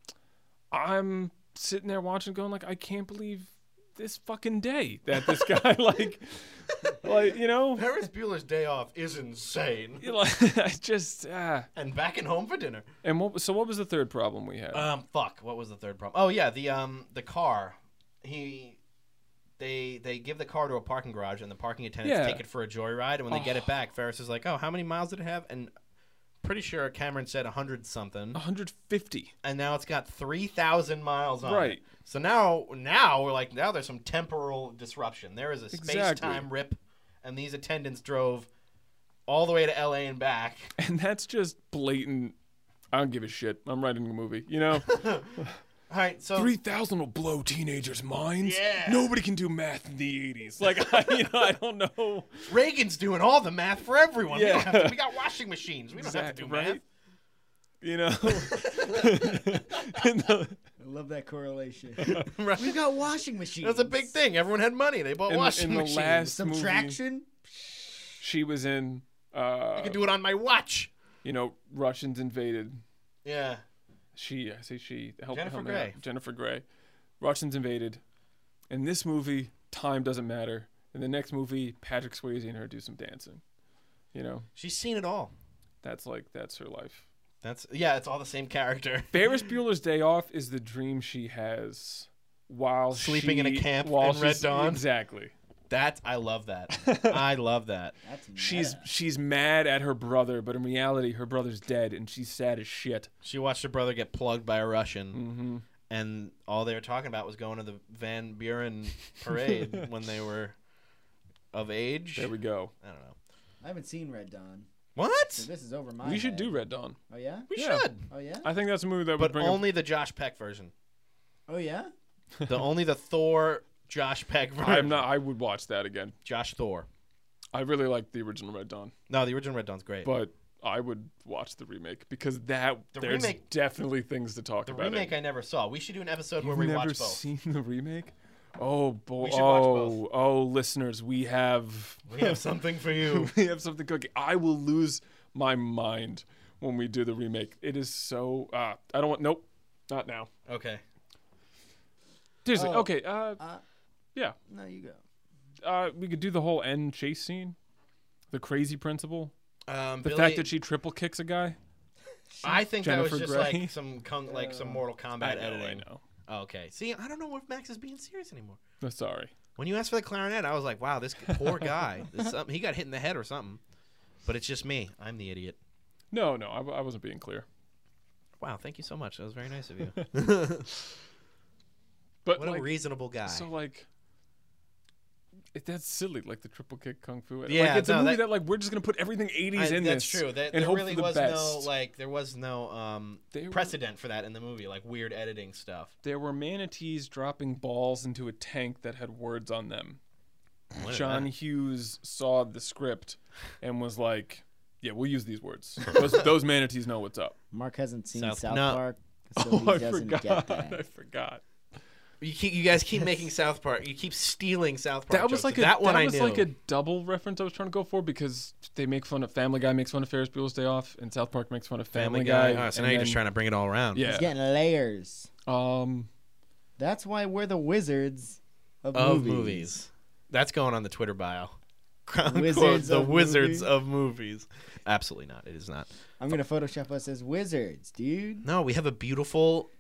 I'm sitting there watching going like, I can't believe this fucking day that this guy like like you know Ferris Bueller's Day Off is insane. you know, like, I just ah. And back and home for dinner. And what so what was the third problem we had? Um, fuck. What was the third problem? Oh yeah, the um the car. He, they they give the car to a parking garage, and the parking attendants Yeah. take it for a joyride. And when they get it back, Ferris is like, "Oh, how many miles did it have?" And pretty sure Cameron said a hundred something. one hundred fifty. And now it's got three thousand miles on Right. it. So now, now we're like, now there's some temporal disruption. There is a Exactly. space-time rip, and these attendants drove all the way to L A and back. And that's just blatant. I don't give a shit. I'm writing a movie. You know, All right, so three thousand will blow teenagers' minds. Yeah. Nobody can do math in the eighties. Like, I, you know, I don't know. Reagan's doing all the math for everyone. We, Yeah. don't have to, we got washing machines. We don't have to Exactly, do right? math. You know. And the- I love that correlation. Right. We've got washing machines. That's a big thing. Everyone had money. They bought in, washing in the machines. last movie, Subtraction. she was in. Uh, I can do it on my watch. you know, Russians invaded. Yeah. She, I say she. Help, Jennifer help me Grey. out. Jennifer Grey. Russians invaded. In this movie, time doesn't matter. In the next movie, Patrick Swayze and her do some dancing. You know, She's seen it all. that's like that's her life. That's yeah, it's all the same character. Ferris Bueller's Day Off is the dream she has while Sleeping in a she- camp while in Red she's- Dawn? Exactly. That I love that. I love that. That's She's meta. she's mad at her brother, but in reality, her brother's dead, and she's sad as shit. She watched her brother get plugged by a Russian, Mm-hmm. and all they were talking about was going to the Van Buren parade when they were of age. There we go. I don't know. I haven't seen Red Dawn, What? so this is over my We should head. do Red Dawn. Oh yeah. We Yeah. should, Oh yeah. I think that's a movie that would but bring. only the Josh Peck version. Oh yeah. The only the Thor Josh Peck A, version. I'm not. I would watch that again. Josh Thor. I really like the original Red Dawn, No, the original Red Dawn's great. but I would watch the remake because that The there's remake- definitely things to talk the about. remake in. I never saw. We should do an episode You've where we never watch both. seen the remake? Oh boy! We should watch Oh, both. oh, listeners, we have We have something for you. we have something cooking. I will lose my mind when we do the remake. It is so. Uh, I don't want. Nope, not now. Okay. Seriously. Oh. Okay. Uh, Uh, yeah. no, you go. Uh, we could do the whole end chase scene, the crazy principle, Um, the Billy, fact that she triple kicks a guy. I think that was Jennifer just Grey. like some kung, like some Uh, Mortal Kombat I know. editing. I know. Oh, okay. See, I don't know if Max is being serious anymore. No, sorry. When you asked for the clarinet, I was like, "Wow, this poor guy. This is something, he got hit in the head or something." But it's just me. I'm the idiot. No, no, I, w- I wasn't being clear. Wow, thank you so much. That was very nice of you. But What like, a reasonable guy. so like, it, that's silly. Like the triple kick kung fu. Yeah, like, it's a no, movie that- that, like we're just gonna put everything eighties I- in that's this. true. That, and there hope really for the was best. no like there was no um, They were- precedent for that in the movie, like weird editing stuff. There were manatees dropping balls into a tank that had words on them. What is John that? Hughes saw the script and was like, "Yeah, we'll use these words. Those, those manatees know what's up." Mark hasn't seen South- South, no. Park, so Oh, he I doesn't forgot. get that. I forgot. You keep, you guys keep making South Park. You keep stealing South Park. That was jokes. like a that one that I was knew. like a double reference I was trying to go for because they make fun of Family Guy makes fun of Ferris Bueller's Day Off and South Park makes fun of Family, Family Guy. Guy. Oh, so and now you're just then- trying to bring it all around. Yeah. He's getting layers. Um, That's why we're the wizards of, Of movies. movies. That's going on the Twitter bio. Quote, Wizards the of wizards movies? of movies. Absolutely not. It is not. I'm gonna Photoshop us as wizards, dude. No, we have a beautiful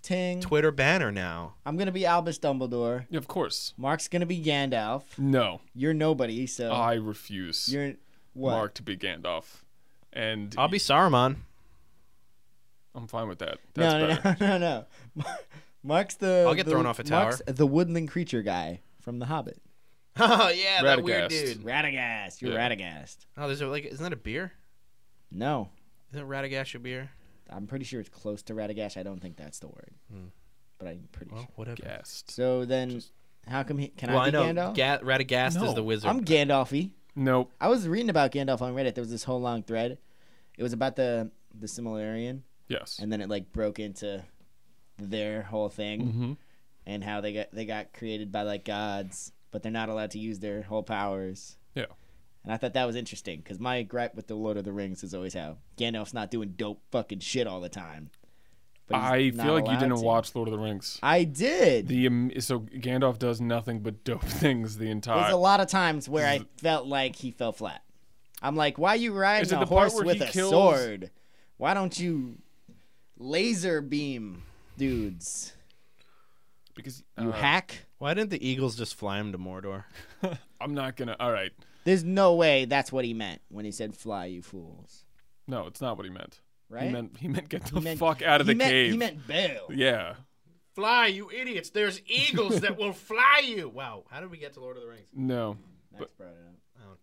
ting. Twitter banner now. I'm gonna be Albus Dumbledore. Yeah, of course. Mark's gonna be Gandalf. No, You're nobody, so I refuse. you're what? Mark to be Gandalf, and I'll be Saruman. I'm fine with that. That's no, no, better. no, no, no. Mark's the. I'll get the- thrown off a tower. Mark's the woodland creature guy from The Hobbit. Oh yeah, that weird Radagast. dude. Radagast. You're Yeah. Radagast. Oh, there's a, like, isn't that a beer? No, Isn't Radagast a beer? I'm pretty sure it's close to Radagast. I don't think that's the word, Hmm. but I'm pretty Well, sure. whatever. Gassed. So then, Just- how come he can well, I I be know Gandalf? Ga- Radagast No. is the wizard. I'm Gandalfy. Nope. I was reading about Gandalf on Reddit. There was this whole long thread. It was about the the Silmarillion, Yes. and then it like broke into their whole thing Mm-hmm. and how they got they got created by like gods, but they're not allowed to use their whole powers. Yeah. And I thought that was interesting because my gripe with the Lord of the Rings is always how Gandalf's not doing dope fucking shit all the time. But he's I not feel like you allowed didn't to. watch Lord of the Rings. I did. The um, so Gandalf does nothing but dope things the There's entire. a lot of times where I felt like he fell flat. I'm like, why you Is riding it a the part horse where with he a kills- sword? Why don't you laser beam dudes? because You uh, hack? Why didn't the Eagles just fly him to Mordor? I'm not gonna. All right. There's no way that's what he meant when he said "fly, you fools." No, it's not what he meant. Right? He meant he meant get the He meant- fuck out of he the meant, cave. He meant bail. Yeah. Fly, you idiots! There's eagles that will fly you. Wow, how did we get to Lord of the Rings? No. Max brought it up.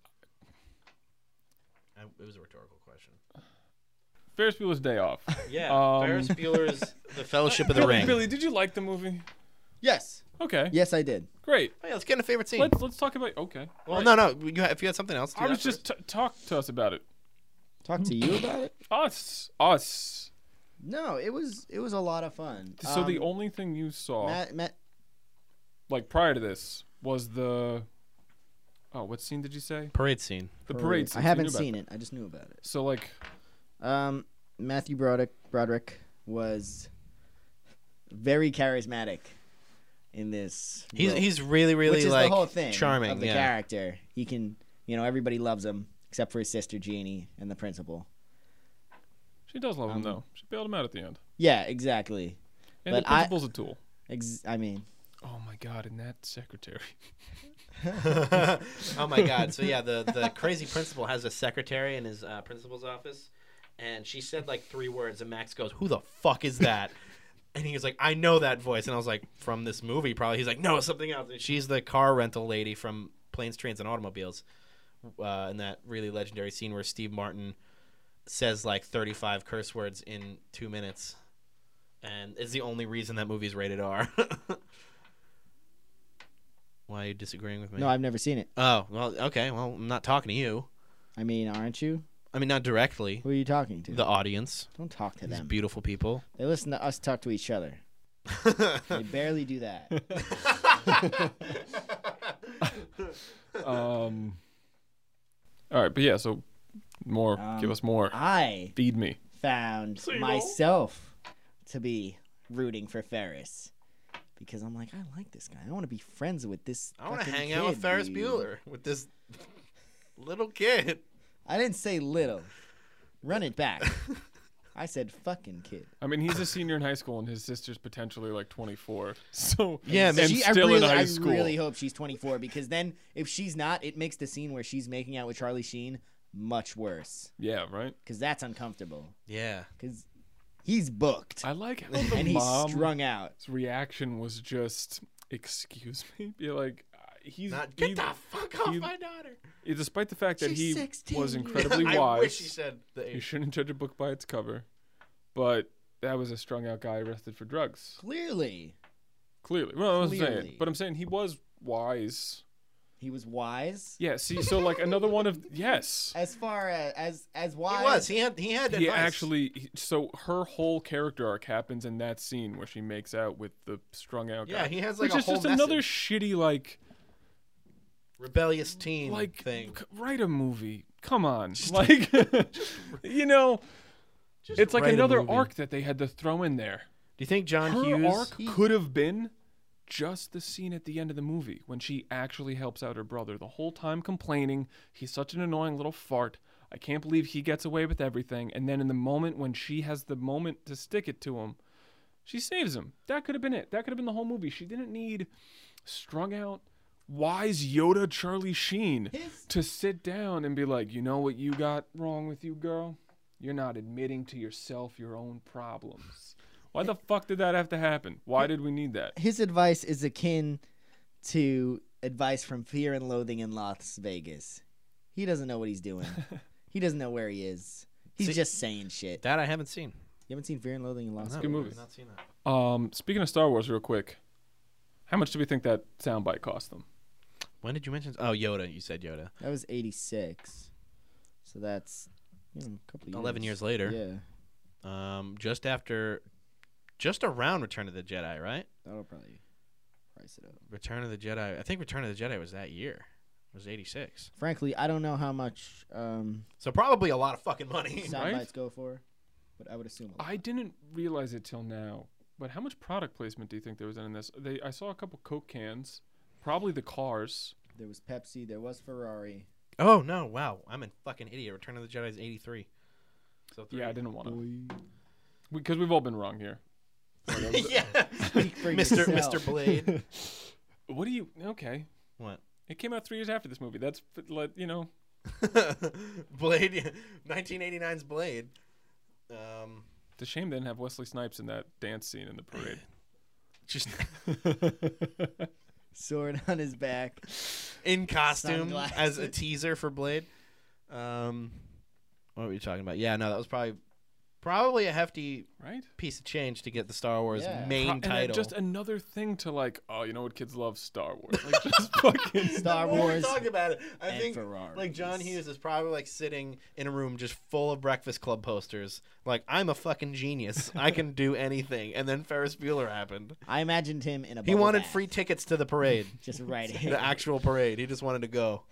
I, it was a rhetorical question. Ferris Bueller's Day Off. Yeah, Um, Ferris Bueller's The Fellowship of the Billy, Ring. Billy, did you like the movie? Yes. Okay. Yes, I did. Great. Oh, yeah, let's get in a favorite scene. Let's let's talk about. Okay. well, Right. no, no. You ha- if you had something else, do I that was just t- talk to us about it. Talk to you about it? Us. Us. No, it was it was a lot of fun. So the Um, only thing you saw, Matt, Matt, like prior to this, was the. Oh, what scene did you say? first. Parade scene. The parade. scene. I So you haven't knew about seen that. it. I just knew about it. So like, Um, Matthew Broderick, Broderick was very charismatic in this. He's role, he's really really which is like the whole thing charming. of the yeah. character. He can, you know, everybody loves him except for his sister Jeannie and the principal. she does love him Um, though. She bailed him out at the end. Yeah, exactly. And but the I- principal's a tool. Ex- I mean, Oh my god! And that secretary. Oh my god! So yeah, the the crazy principal has a secretary in his uh, principal's office, and she said like three words, and Max goes, "Who the fuck is that?" And he was like, "I know that voice," and I was like, "From this movie, probably." He's like, "No, it's something else." And she's the car rental lady from Planes, Trains, and Automobiles, uh, in that really legendary scene where Steve Martin says like thirty-five curse words in two minutes, and it's the only reason that movie's rated R. Why are you disagreeing with me? no, I've never seen it. Oh, well, okay. Well, I'm not talking to you. I mean, aren't you? I mean, not directly. Who are you talking to? The audience. Don't talk to These them. beautiful people. They listen to us talk to each other. They barely do that. um. All right, but yeah. So more. give Um, us more. I Feed me. found Seagull. myself to be rooting for Ferris because I'm like, I like this guy. I want to be friends with this. I want to fucking hang out with kid, Ferris dude. Bueller, with this little kid. I didn't say little. Run it back. I said fucking kid. I mean, he's a senior in high school, and his sister's potentially like twenty-four. So Yeah, and man. She, still I really, in high I school. really hope she's twenty-four because then if she's not, it makes the scene where she's making out with Charlie Sheen much worse Yeah, right. because that's uncomfortable Yeah. because he's booked I like how the and he's mom's strung out. reaction was just, "Excuse me," be like, uh, he's Not get he- the fuck off he- my daughter. despite the fact that She's he sixteen. was incredibly I wise. wish he said the You age. shouldn't judge a book by its cover, but that was a strung out guy arrested for drugs. Clearly, Clearly, well, I was saying, Clearly. but I'm saying he was wise. he was wise. Yeah. See, so like another one of yes. As far as as as wise, He was. He had. He had He advice. actually, he- so her whole character arc happens in that scene where she makes out with the strung out guy. Yeah, he has like which a is whole just another message. shitty like rebellious teen like thing. c- write a movie. Come on, like you know, Just it's like write a another movie. arc that they had to throw in there. Do you think John Her Hughes? arc could have been just the scene at the end of the movie when she actually helps out her brother. The whole time complaining, he's such an annoying little fart. I can't believe he gets away with everything. And then in the moment when she has the moment to stick it to him, She saves him. That could have been it. That could have been the whole movie. She didn't need strung out, wise Yoda Charlie Sheen His- to sit down and be like, you know what you got wrong with you, girl? You're not admitting to yourself your own problems. Why the fuck did that have to happen? Why did we need that? His advice is akin to advice from Fear and Loathing in Las Vegas. He doesn't know what he's doing. He doesn't know where he is. He's See- just saying shit. That I haven't seen. You haven't seen Fear and Loathing in Las No, Vegas? good movie. I've not seen that. Um, speaking of Star Wars, real quick, how much do we think that soundbite cost them? When did you mention? Oh, Yoda. You said Yoda. That was eighty-six. So that's you know, a couple of years. Eleven years later. Yeah. Um, just after, just around Return of the Jedi, right? That'll probably price it up. Return of the Jedi. I think Return of the Jedi was that year. It was eighty-six. Frankly, I don't know how much um, So probably a lot of fucking money. sound Right? bites go for, but I would assume a lot. I didn't realize it till now, but how much product placement do you think there was in this? They, I saw a couple Coke cans, probably the cars. There was Pepsi. There was Ferrari. Oh no! Wow, I'm a fucking idiot. Return of the Jedi is eighty-three. So three. Yeah, I didn't want to, because we, we've all been wrong here. So that was- yeah, Speak for Mister yourself. Mister Blade. What do you? Okay, What? it came out three years after this movie. That's let you know. Blade, nineteen eighty-nine's Blade. Um, It's a shame they didn't have Wesley Snipes in that dance scene in the parade. just Sword on his back. in costume Sunglasses. as a teaser for Blade. Um, what were you talking about? Yeah, no, that was probably probably a hefty Right? piece of change to get the Star Wars Yeah. main Pro- and then title. just another thing to like, oh, you know what kids love? Star Wars. Like just fucking Star The more we Wars talk about it, I and think Ferraris. like John Hughes is probably like sitting in a room just full of Breakfast Club posters. Like, I'm a fucking genius. I can do anything. And then Ferris Bueller happened. I imagined him in a. He bubble wanted bath, free tickets to the parade, Just right the here. actual parade. He just wanted to go.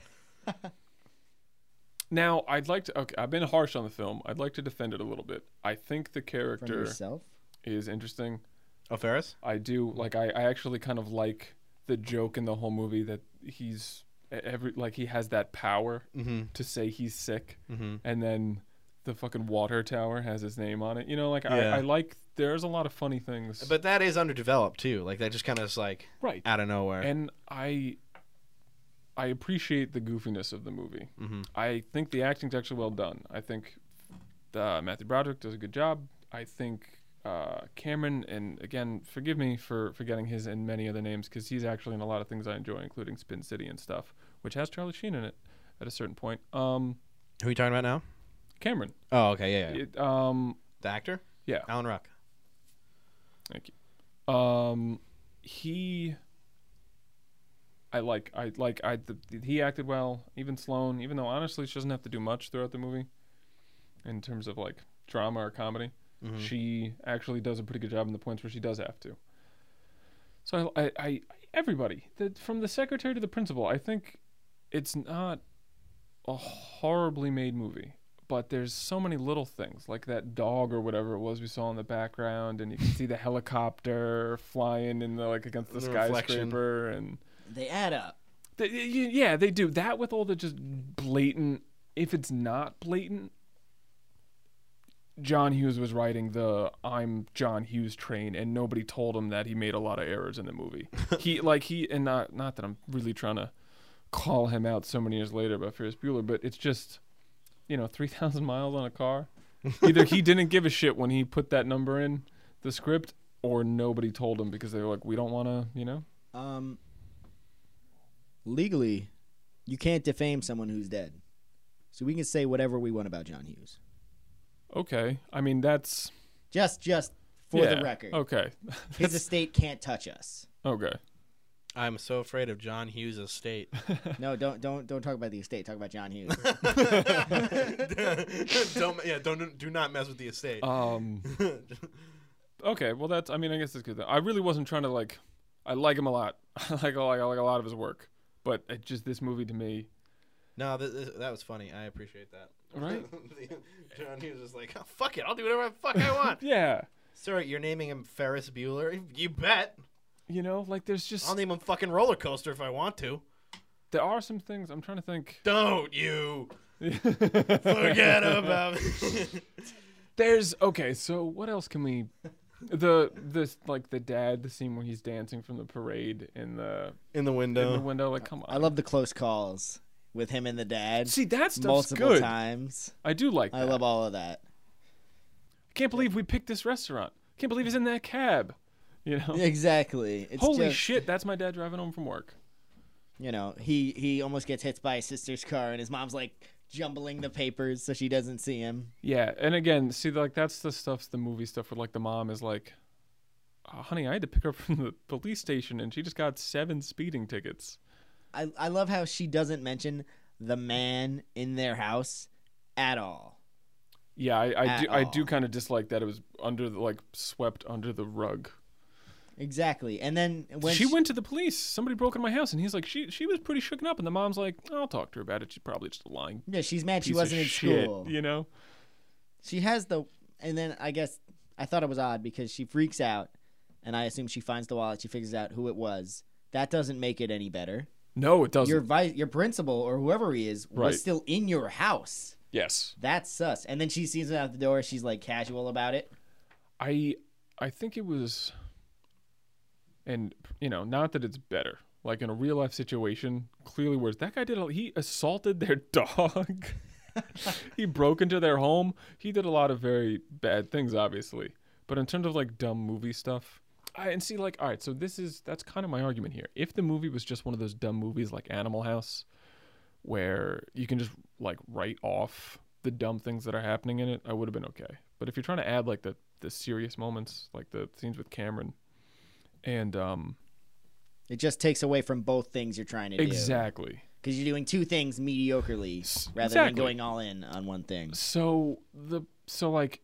Now, I'd like to. Okay, I've been harsh on the film. I'd like to defend it a little bit. I think the From character yourself. is interesting. Oh, Ferris? I do like. I, I actually kind of like the joke in the whole movie that he's every like he has that power Mm-hmm. to say he's sick, Mm-hmm. and then the fucking water tower has his name on it. You know, like Yeah. I, I like. There's a lot of funny things. But that is underdeveloped, too. Like, that just kind of is like right. out of nowhere. And I. I appreciate the goofiness of the movie. Mm-hmm. I think the acting's actually well done. I think uh, Matthew Broderick does a good job. I think uh, Cameron, and again, forgive me for forgetting his and many other names, because he's actually in a lot of things I enjoy, including Spin City and stuff, which has Charlie Sheen in it at a certain point. Um, Who are you talking about now? Cameron. Oh, okay. Yeah, yeah. It, um, The actor? yeah, Alan Ruck. thank you. Um, he... I like, I like, I, the, he acted well, even Sloane, even though honestly she doesn't have to do much throughout the movie in terms of like drama or comedy. Mhm. She actually does a pretty good job in the points where she does have to. So I, I, I everybody, the, from the secretary to the principal, I think it's not a horribly made movie, but there's so many little things like that dog or whatever it was we saw in the background, and you can see the helicopter flying in the like against the, The reflection. skyscraper, and They add up. they, y- yeah, they do that with all the just blatant. If it's not blatant, John Hughes was writing the "I'm John Hughes" train, and nobody told him that he made a lot of errors in the movie. he like he and not not that I'm really trying to call him out so many years later about Ferris Bueller, but it's just, you know, three thousand miles on a car. Either he didn't give a shit when he put that number in the script, or nobody told him because they were like, we don't want to, you know. Um, legally, you can't defame someone who's dead. So we can say whatever we want about John Hughes. Okay, I mean that's Just, just for yeah, the record, Okay, his estate can't touch us. okay. I'm so afraid of John Hughes' estate. No, don't, don't, don't talk about the estate. Talk about John Hughes. don't yeah, don't do not mess with the estate. Um. Okay, well that's. I mean, I guess that's good. I really wasn't trying to like. I like him a lot. I like I like I like a lot of his work, but it just this movie to me. no, th- th- that was funny. I appreciate that. Right. John Hughes was like, oh, "Fuck it, I'll do whatever the fuck I want." Yeah, Sir, you're naming him Ferris Bueller? You bet. you know, like there's just I'll name him fucking Roller Coaster if I want to. there are some things I'm trying to think. Don't you forget about it. There's okay. So what else can we The this like the dad, the scene where he's dancing from the parade in the In the in window. the window. Like, come on. I love the close calls with him and the dad See, that stuff's multiple good. times. I do like that. I love all of that. I can't believe we picked this restaurant. Can't believe he's in that cab. You know. Exactly. It's Holy just, shit! That's my dad driving home from work. You know, he he almost gets hit by his sister's car, and his mom's like jumbling the papers so she doesn't see him. Yeah, and again, see, like that's the stuff, the movie stuff, where like the mom is like, oh, "Honey, I had to pick her up from the police station, and she just got seven speeding tickets." I I love how she doesn't mention the man in their house at all. Yeah, I, I At do. I do all. kind of dislike that it was under the like swept under the rug. Exactly. And then when she went to the police. Somebody broke into my house, and he's like, "She she was pretty shooken up," and the mom's like, "I'll talk to her about it. She's probably just lying." yeah, she's mad she piece of wasn't in shit, school. You know. She has the, and then I guess I thought it was odd because she freaks out, and I assume she finds the wallet. She figures out who it was. That doesn't make it any better. No, it doesn't. Your vice, your principal or whoever he is Right. was still in your house. Yes. That's sus. And then she sees him out the door. She's like casual about it. I I think it was, and you know, not that it's better. Like in a real life situation, clearly, whereas that guy did, a, he assaulted their dog. He broke into their home. He did a lot of very bad things, obviously. But in terms of like dumb movie stuff, I and see like, all right, so this is that's kind of my argument here. If the movie was just one of those dumb movies like Animal House, where you can just like write off the dumb things that are happening in it, I would have been okay. But if you're trying to add like the the serious moments, like the scenes with Cameron, and um, It just takes away from both things you're trying to do. exactly. Because you're doing two things mediocrely rather Exactly. than going all in on one thing. So the so like,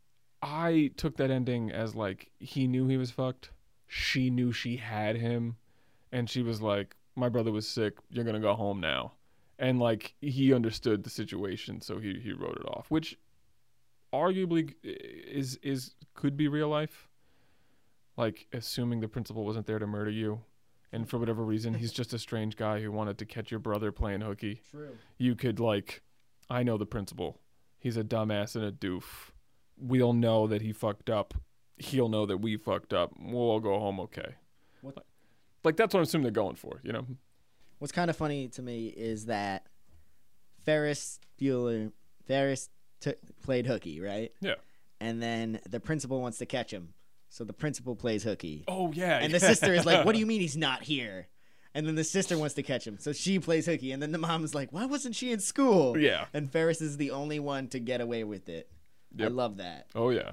I took that ending as like he knew he was fucked. She knew she had him, and she was like, "My brother was sick. You're gonna go home now." And like he understood the situation, so he he wrote it off, which arguably is is could be real life. Like assuming the principal wasn't there to murder you, and for whatever reason he's just a strange guy who wanted to catch your brother playing hooky. True. You could like, I know the principal. He's a dumbass and a doof. We'll know that he fucked up. He'll know that we fucked up. We'll all go home okay. What- Like, like that's what I'm assuming they're going for, you know? What's kind of funny to me is that Ferris Bueller, Ferris t- played hooky, right? Yeah. And then the principal wants to catch him, so the principal plays hooky. Oh yeah. And the sister is like, "What do you mean he's not here?" And then the sister wants to catch him, so she plays hooky. And then the mom is like, "Why wasn't she in school?" Yeah. And Ferris is the only one to get away with it. I Yep. love that. Oh yeah.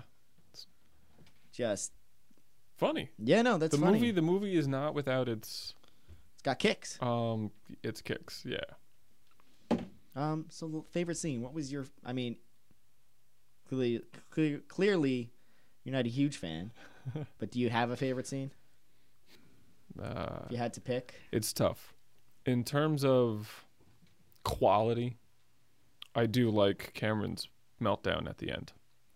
Just Funny. yeah, no, that's the funny. movie the movie is not without its It's got kicks. um its kicks. Yeah. Um, so favorite scene. What was your? I mean, clearly, clear, clearly, you're not a huge fan, but do you have a favorite scene? Uh, If you had to pick, it's tough. In terms of quality, I do like Cameron's meltdown at the end.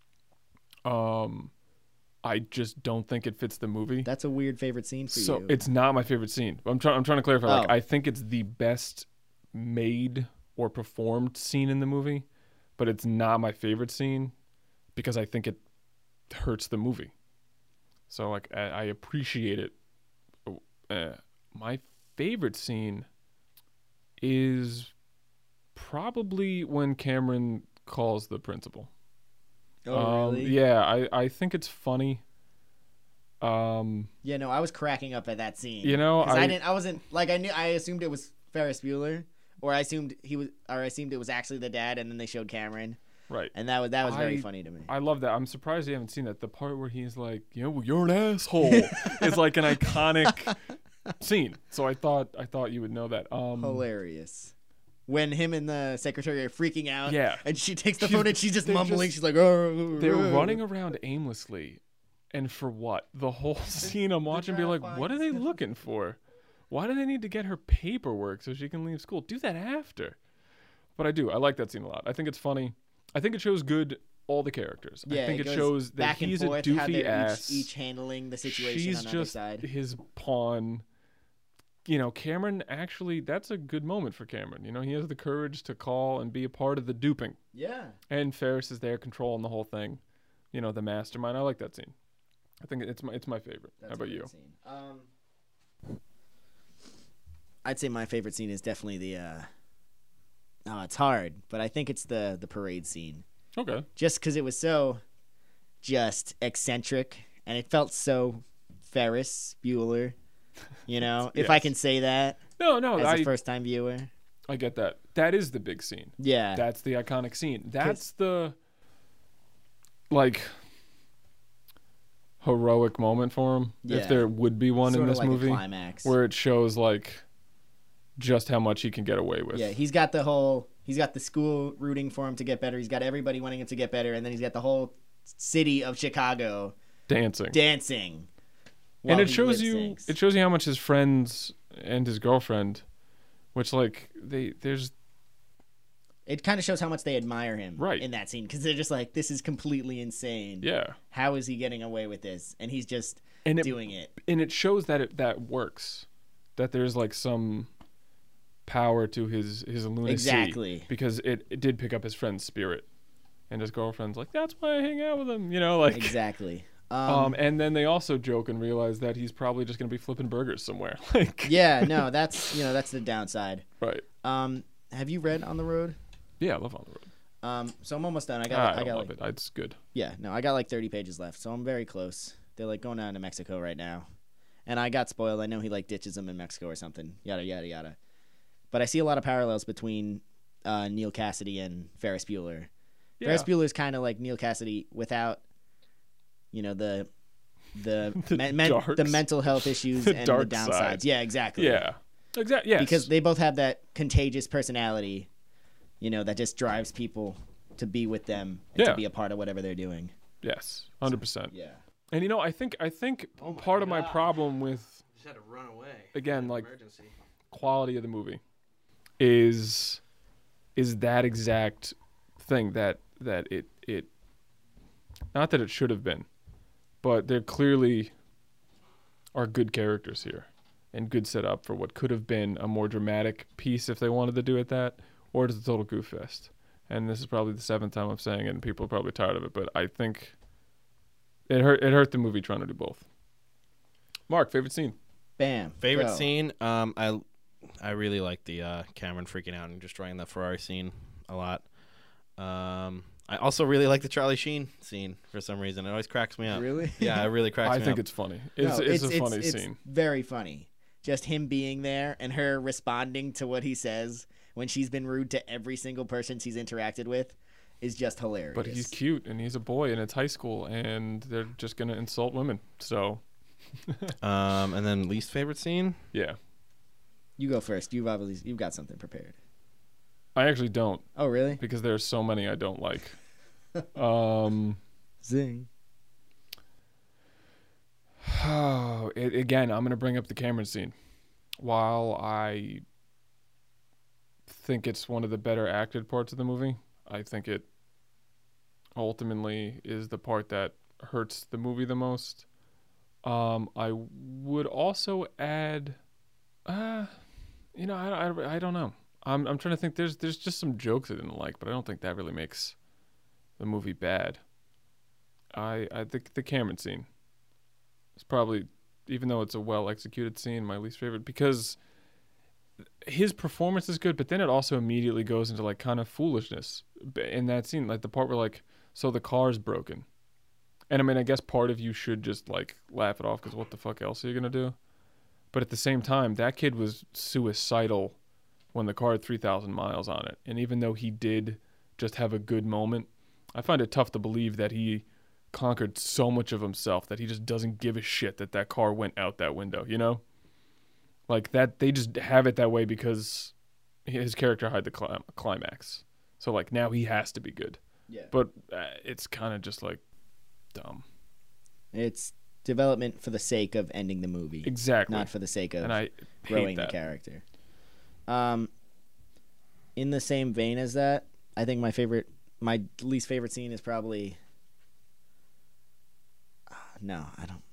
Um I just don't think it fits the movie. that's a weird favorite scene for So you. it's not my favorite scene. I'm trying. I'm trying to clarify. Like Oh. I think it's the best made or performed scene in the movie, but it's not my favorite scene because I think it hurts the movie. So like I, I appreciate it. Uh, my favorite scene is probably when Cameron calls the principal. oh Um, really? Yeah, I, I think it's funny. Um, Yeah, no, I was cracking up at that scene. You know, 'Cause I, I- didn't. I wasn't like I knew. I assumed it was Ferris Bueller, or I assumed he was, or I assumed it was actually the dad, and then they showed Cameron, right. and that was that was very I- funny to me. I love that. I'm surprised you haven't seen that. The part where he's like, "Yeah, well, you're an asshole," is like an iconic scene. So I thought I thought you would know that. Um, Hilarious. When him and the secretary are freaking out, Yeah. and she takes the She's- phone and she's just they're mumbling. just- she's like, oh, They're running around aimlessly, and for what? The whole scene I'm watching, be like, what are they looking for? Why do they need to get her paperwork so she can leave school? Do that after. But I do. I like that scene a lot. I think it's funny. I think it shows good all the characters. Yeah, I think it, goes shows that back and he's forth, a how doofy they're ass. Each, each handling the situation She's on the just other side. his pawn. You know, Cameron actually, that's a good moment for Cameron. You know, he has the courage to call and be a part of the duping. Yeah. And Ferris is there controlling the whole thing. You know, the mastermind. I like that scene. I think it's my it's my favorite. That's How a about good you? scene. Um, I'd say my favorite scene is definitely the. Uh, oh, it's hard, but I think it's the the parade scene. Okay. Just because it was so, just eccentric, and it felt so Ferris Bueller. You know, if I Yes. can say that No, no, as I a first time viewer. I get that. That is the big scene. Yeah. That's the iconic scene. That's the like heroic moment for him, Yeah. if there would be one sort in of this like movie, a climax. where it shows like just how much he can get away with. Yeah, he's got the whole. He's got the school rooting for him to get better. He's got everybody wanting him to get better, and then he's got the whole city of Chicago Dancing. dancing. And while it he shows you lip-syncs. it shows you how much his friends and his girlfriend, which like they there's It kind of shows how much they admire him Right. in that scene because they're just like, this is completely insane. yeah. How is he getting away with this? And he's just And it doing it. and it shows that it that works. That there's like some power to his his lunacy. Exactly. Because it, it did pick up his friend's spirit. And his girlfriend's like, that's why I hang out with him, you know, like Exactly. Um, um and then they also joke and realize that he's probably just gonna be flipping burgers somewhere. Like yeah, no, that's you know that's the downside. Right. Um, have you read On the Road? Yeah, I love On the Road. Um, so I'm almost done. I got Ah, I, I don't got love like, it. It's good. yeah, no, I got like thirty pages left, so I'm very close. They're like going down to Mexico right now, and I got spoiled. I know he like ditches him in Mexico or something. Yada yada yada. But I see a lot of parallels between uh, Neil Cassidy and Ferris Bueller. Yeah. Ferris Bueller's kind of like Neil Cassidy without, you know, the the The men- men- darks. the mental health issues The and dark the downsides. side. Yeah, exactly. Yeah. Exactly. Yes. Because they both have that contagious personality, you know, that just drives people to be with them and Yeah. to be a part of whatever they're doing. Yes. Hundred percent. Yeah. And you know, I think I think Oh my part of my God. problem with Just had to run away. Again, like- emergency. quality of the movie is is that exact thing that that it it not that it should have been, but there clearly are good characters here and good setup for what could have been a more dramatic piece if they wanted to do it that, or it's a total goof fest. And this is probably the seventh time I'm saying it, and people are probably tired of it, but I think it hurt it hurt the movie trying to do both. Mark, favorite scene? Bam. Favorite go. scene? Um, I I really like the uh, Cameron freaking out and destroying the Ferrari scene a lot. Um, I also really like the Charlie Sheen scene for some reason. It always cracks me up. Really? Yeah, it really cracks I me think up. it's funny. It's, No, it's, a funny it's scene. very funny. Just him being there and her responding to what he says when she's been rude to every single person she's interacted with is just hilarious. But he's cute and he's a boy and it's high school and they're just gonna insult women. So Um, and then least favorite scene? yeah, You go first. You've obviously you've got something prepared. I actually don't Oh, really? because there are so many I don't like. um, Zing. oh, it, again, I'm gonna bring up the Cameron scene. While I think it's one of the better acted parts of the movie, I think it ultimately is the part that hurts the movie the most. Um, I would also add, uh, you know, I, I, I don't know. I'm I'm trying to think. There's there's just some jokes I didn't like, but I don't think that really makes the movie bad. I I think the Cameron scene is probably, even though it's a well executed scene, my least favorite because his performance is good, but then it also immediately goes into like kind of foolishness in that scene, like the part where like, so the car's broken. And I mean, I guess part of you should just like laugh it off because what the fuck else are you going to do? But at the same time, that kid was suicidal when the car had three thousand miles on it. And even though he did just have a good moment, I find it tough to believe that he conquered so much of himself that he just doesn't give a shit that that car went out that window, you know? Like that, they just have it that way because his character had the clim- climax. So like now he has to be good. Yeah. But uh, it's kind of just like, dumb. It's development for the sake of ending the movie, Exactly. not for the sake of and I growing hate the that. character. Um, in the same vein as that, I think my favorite, my least favorite scene is probably. Uh, no, I don't.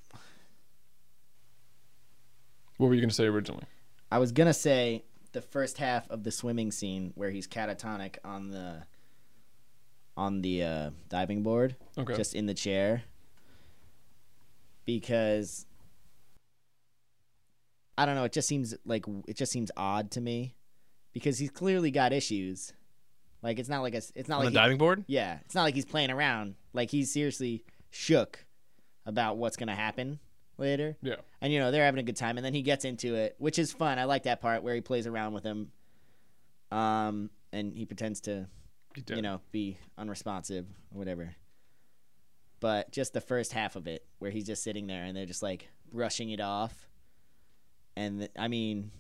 What were you going to say originally? I was gonna say the first half of the swimming scene where he's catatonic on the on the uh, diving board, Okay. just in the chair. because I don't know. It just seems like it just seems odd to me because he's clearly got issues. Like it's not like a, it's not On like the he- diving board? yeah, it's not like he's playing around. Like he's seriously shook about what's gonna happen later. Yeah. And you know they're having a good time, and then he gets into it, which is fun. I like that part where he plays around with him, um, and he pretends to, He did. you know, be unresponsive or whatever. But just the first half of it, where he's just sitting there and they're just like brushing it off, and th- I mean,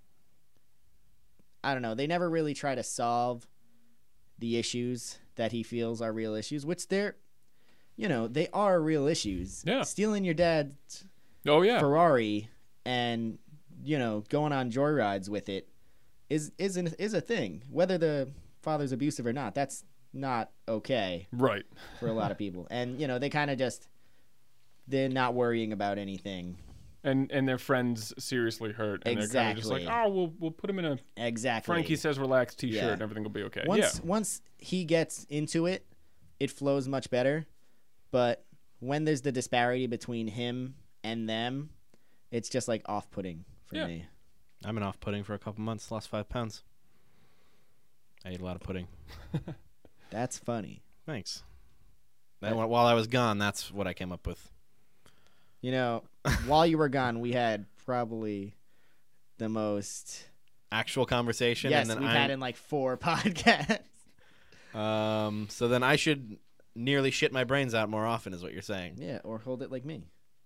I don't know. They never really try to solve the issues that he feels are real issues, which they're, you know, they are real issues. Yeah. Stealing your dad's Oh yeah. Ferrari and, you know, going on joyrides with it is is an, is a thing. Whether the father's abusive or not, that's not okay Right. for a lot of people. And, you know, they kind of just they're not worrying about anything. And and their friends seriously hurt, and they're kind of just like, Exactly. oh, we'll we'll put him in a Exactly. Frankie Says Relax T-shirt, Yeah. and everything will be okay. Once yeah. once he gets into it, it flows much better. But when there's the disparity between him and them, it's just like off-putting for Yeah. me. I've been off pudding for a couple months, lost five pounds. I ate a lot of pudding. That's funny. Thanks. Then wh- while I was gone, that's what I came up with. You know, while you were gone, we had probably the most Actual conversation. yes and then we've I, had in like four podcasts. Um, so then I should nearly shit my brains out more often, is what you're saying. Yeah, or hold it like me.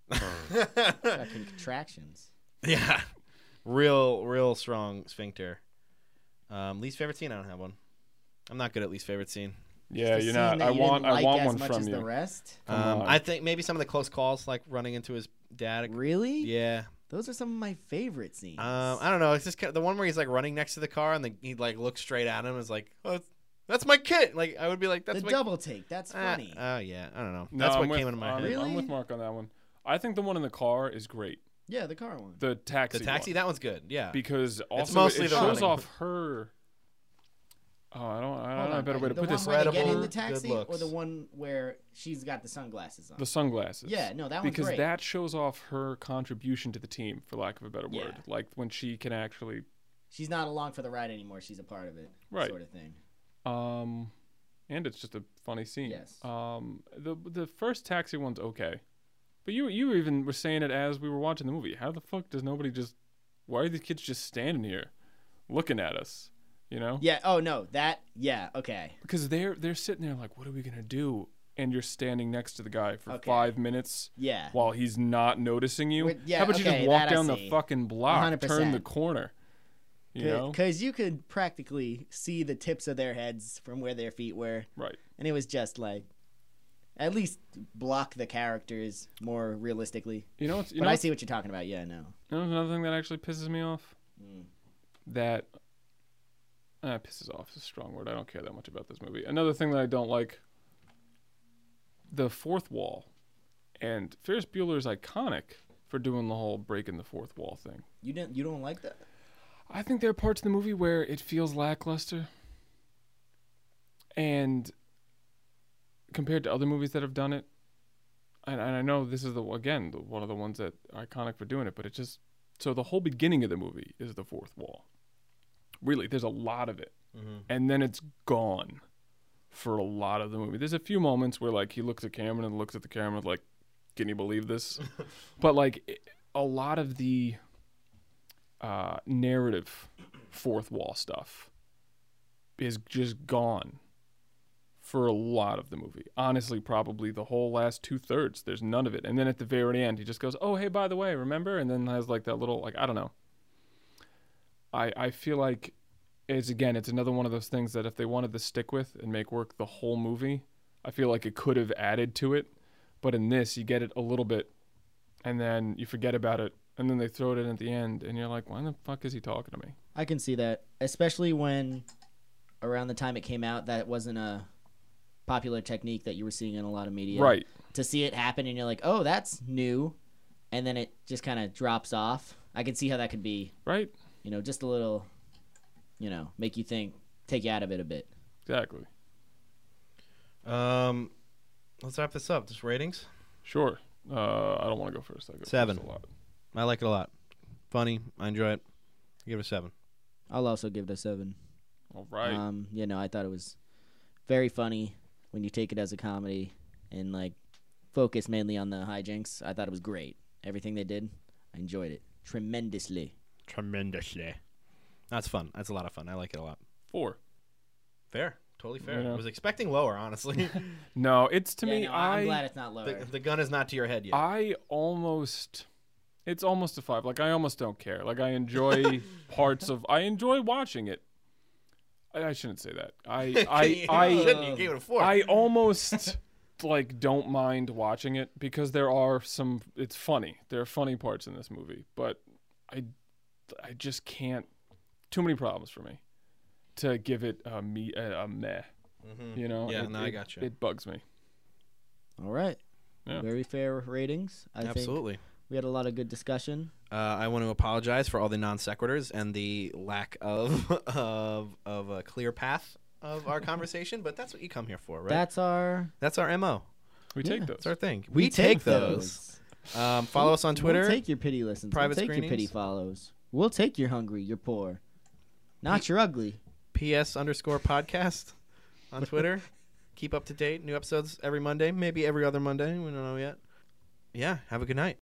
Fucking contractions. Yeah, real, real strong sphincter. Um, least favorite scene? I don't have one. I'm not good at least favorite scene. Yeah, The you're scene not. that I you want. didn't I like want as one much from as you. the rest. Come Um, on. I think maybe some of the close calls, like running into his dad. Really? Yeah. Those are some of my favorite scenes. Um, I don't know. It's just kind of, the one where he's like running next to the car and the, he like looks straight at him and is like, "Oh, that's my kid." Like I would be like, "That's the my." double take. That's Ah, funny. Oh yeah, I don't know. No, That's I'm what with, came into my I'm, head. Really? I'm with Mark on that one. I think the one in the car is great. yeah, the car one. The taxi. The taxi, one. that one's good. Yeah. Because also mostly it the shows running. off her. Oh, I don't. I don't Hold know a on, better way to the put one this. where they get in Incredible the good taxi, or looks. the one where she's got the sunglasses on. The sunglasses. Yeah, no, that one's because great. that shows off her contribution to the team, for lack of a better Yeah. word. Like when she can actually, She's not along for the ride anymore. She's a part of it, Right. sort of thing. um, and it's just a funny scene. Yes. Um, the the first taxi one's okay, but you you even were saying it as we were watching the movie. How the fuck does nobody just? Why are these kids just standing here, looking at us? You know? Yeah. Oh no, that. Yeah. Okay. Because they're they're sitting there like, what are we gonna do? And you're standing next to the guy for Okay. five minutes Yeah. while he's not noticing you. With- yeah, How about you okay, just walk that I down the see. fucking block, one hundred turn the percent. corner? You know? Because you could practically see the tips of their heads from where their feet were, Right. and it was just like, at least block the characters more realistically. You know what's you but know, I what's- see what you're talking about. Yeah. No. you know what's another thing that actually pisses me off? Mm. That uh, pisses off is a strong word. I don't care that much about this movie. Another thing that I don't like, the fourth wall. And Ferris Bueller is iconic for doing the whole breaking the fourth wall thing. You didn't. You don't like that? I think there are parts of the movie where it feels lackluster. And compared to other movies that have done it, and, and I know this is the again the, one of the ones that are iconic for doing it, but it just so the whole beginning of the movie is the fourth wall. Really, there's a lot of it, Mhm. and then it's gone for a lot of the movie. There's a few moments where like he looks at Cameron and looks at the camera like, "Can you believe this?" But like it, a lot of the uh, narrative fourth wall stuff is just gone for a lot of the movie. Honestly, probably the whole last two thirds. There's none of it. And then at the very end, he just goes, "Oh, hey, by the way, remember?" And then has like that little, like, I don't know. I I feel like it's, again, it's another one of those things that if they wanted to stick with and make work the whole movie, I feel like it could have added to it. But in this, you get it a little bit, and then you forget about it, and then they throw it in at the end, and you're like, why the fuck is he talking to me? I can see that, especially when around the time it came out, that wasn't a popular technique that you were seeing in a lot of media. Right. To see it happen, and you're like, "Oh, that's new," and then it just kind of drops off. I can see how that could be, Right? you know, just a little, you know, make you think, take you out of it a bit. Exactly. Um, let's wrap this up. Just ratings. Sure. Uh, I don't want to go first. I'll go Seven. First a lot. I like it a lot. Funny. I enjoy it. I give it a seven. I'll also give it a seven. All right. Um, you know, I thought it was very funny when you take it as a comedy and like focus mainly on the hijinks. I thought it was great. Everything they did, I enjoyed it tremendously. Tremendously. That's fun. That's a lot of fun. I like it a lot. Four. Fair. Totally fair. Yeah. I was expecting lower, honestly. No, it's to Yeah, me. no, I I'm glad it's not lower. the, the gun is not to your head yet. I almost. It's almost a five. Like I almost don't care. Like I enjoy parts of. I enjoy watching it. I, I shouldn't say that. I I I, you gave it a four. I almost like don't mind watching it because there are some. It's funny. There are funny parts in this movie, but I I just can't. Too many problems for me to give it a me a, a meh. Mhm. You know. Yeah, it, no, I it- got you. It bugs me. All right. Yeah. Very fair ratings. I think Absolutely. we had a lot of good discussion. Uh, I want to apologize for all the non sequiturs and the lack of of of a clear path of our conversation, but that's what you come here for, right? That's our. That's our M O. We Yeah. take those. That's our thing. We, take, those. Um, follow us on Twitter. We'll take your pity listens. private we'll take your pity screenings. follows. We'll take your hungry, your poor. Not your ugly. P S underscore podcast on Twitter. Keep up to date. New episodes every Monday, maybe every other Monday. We don't know yet. Yeah. Have a good night.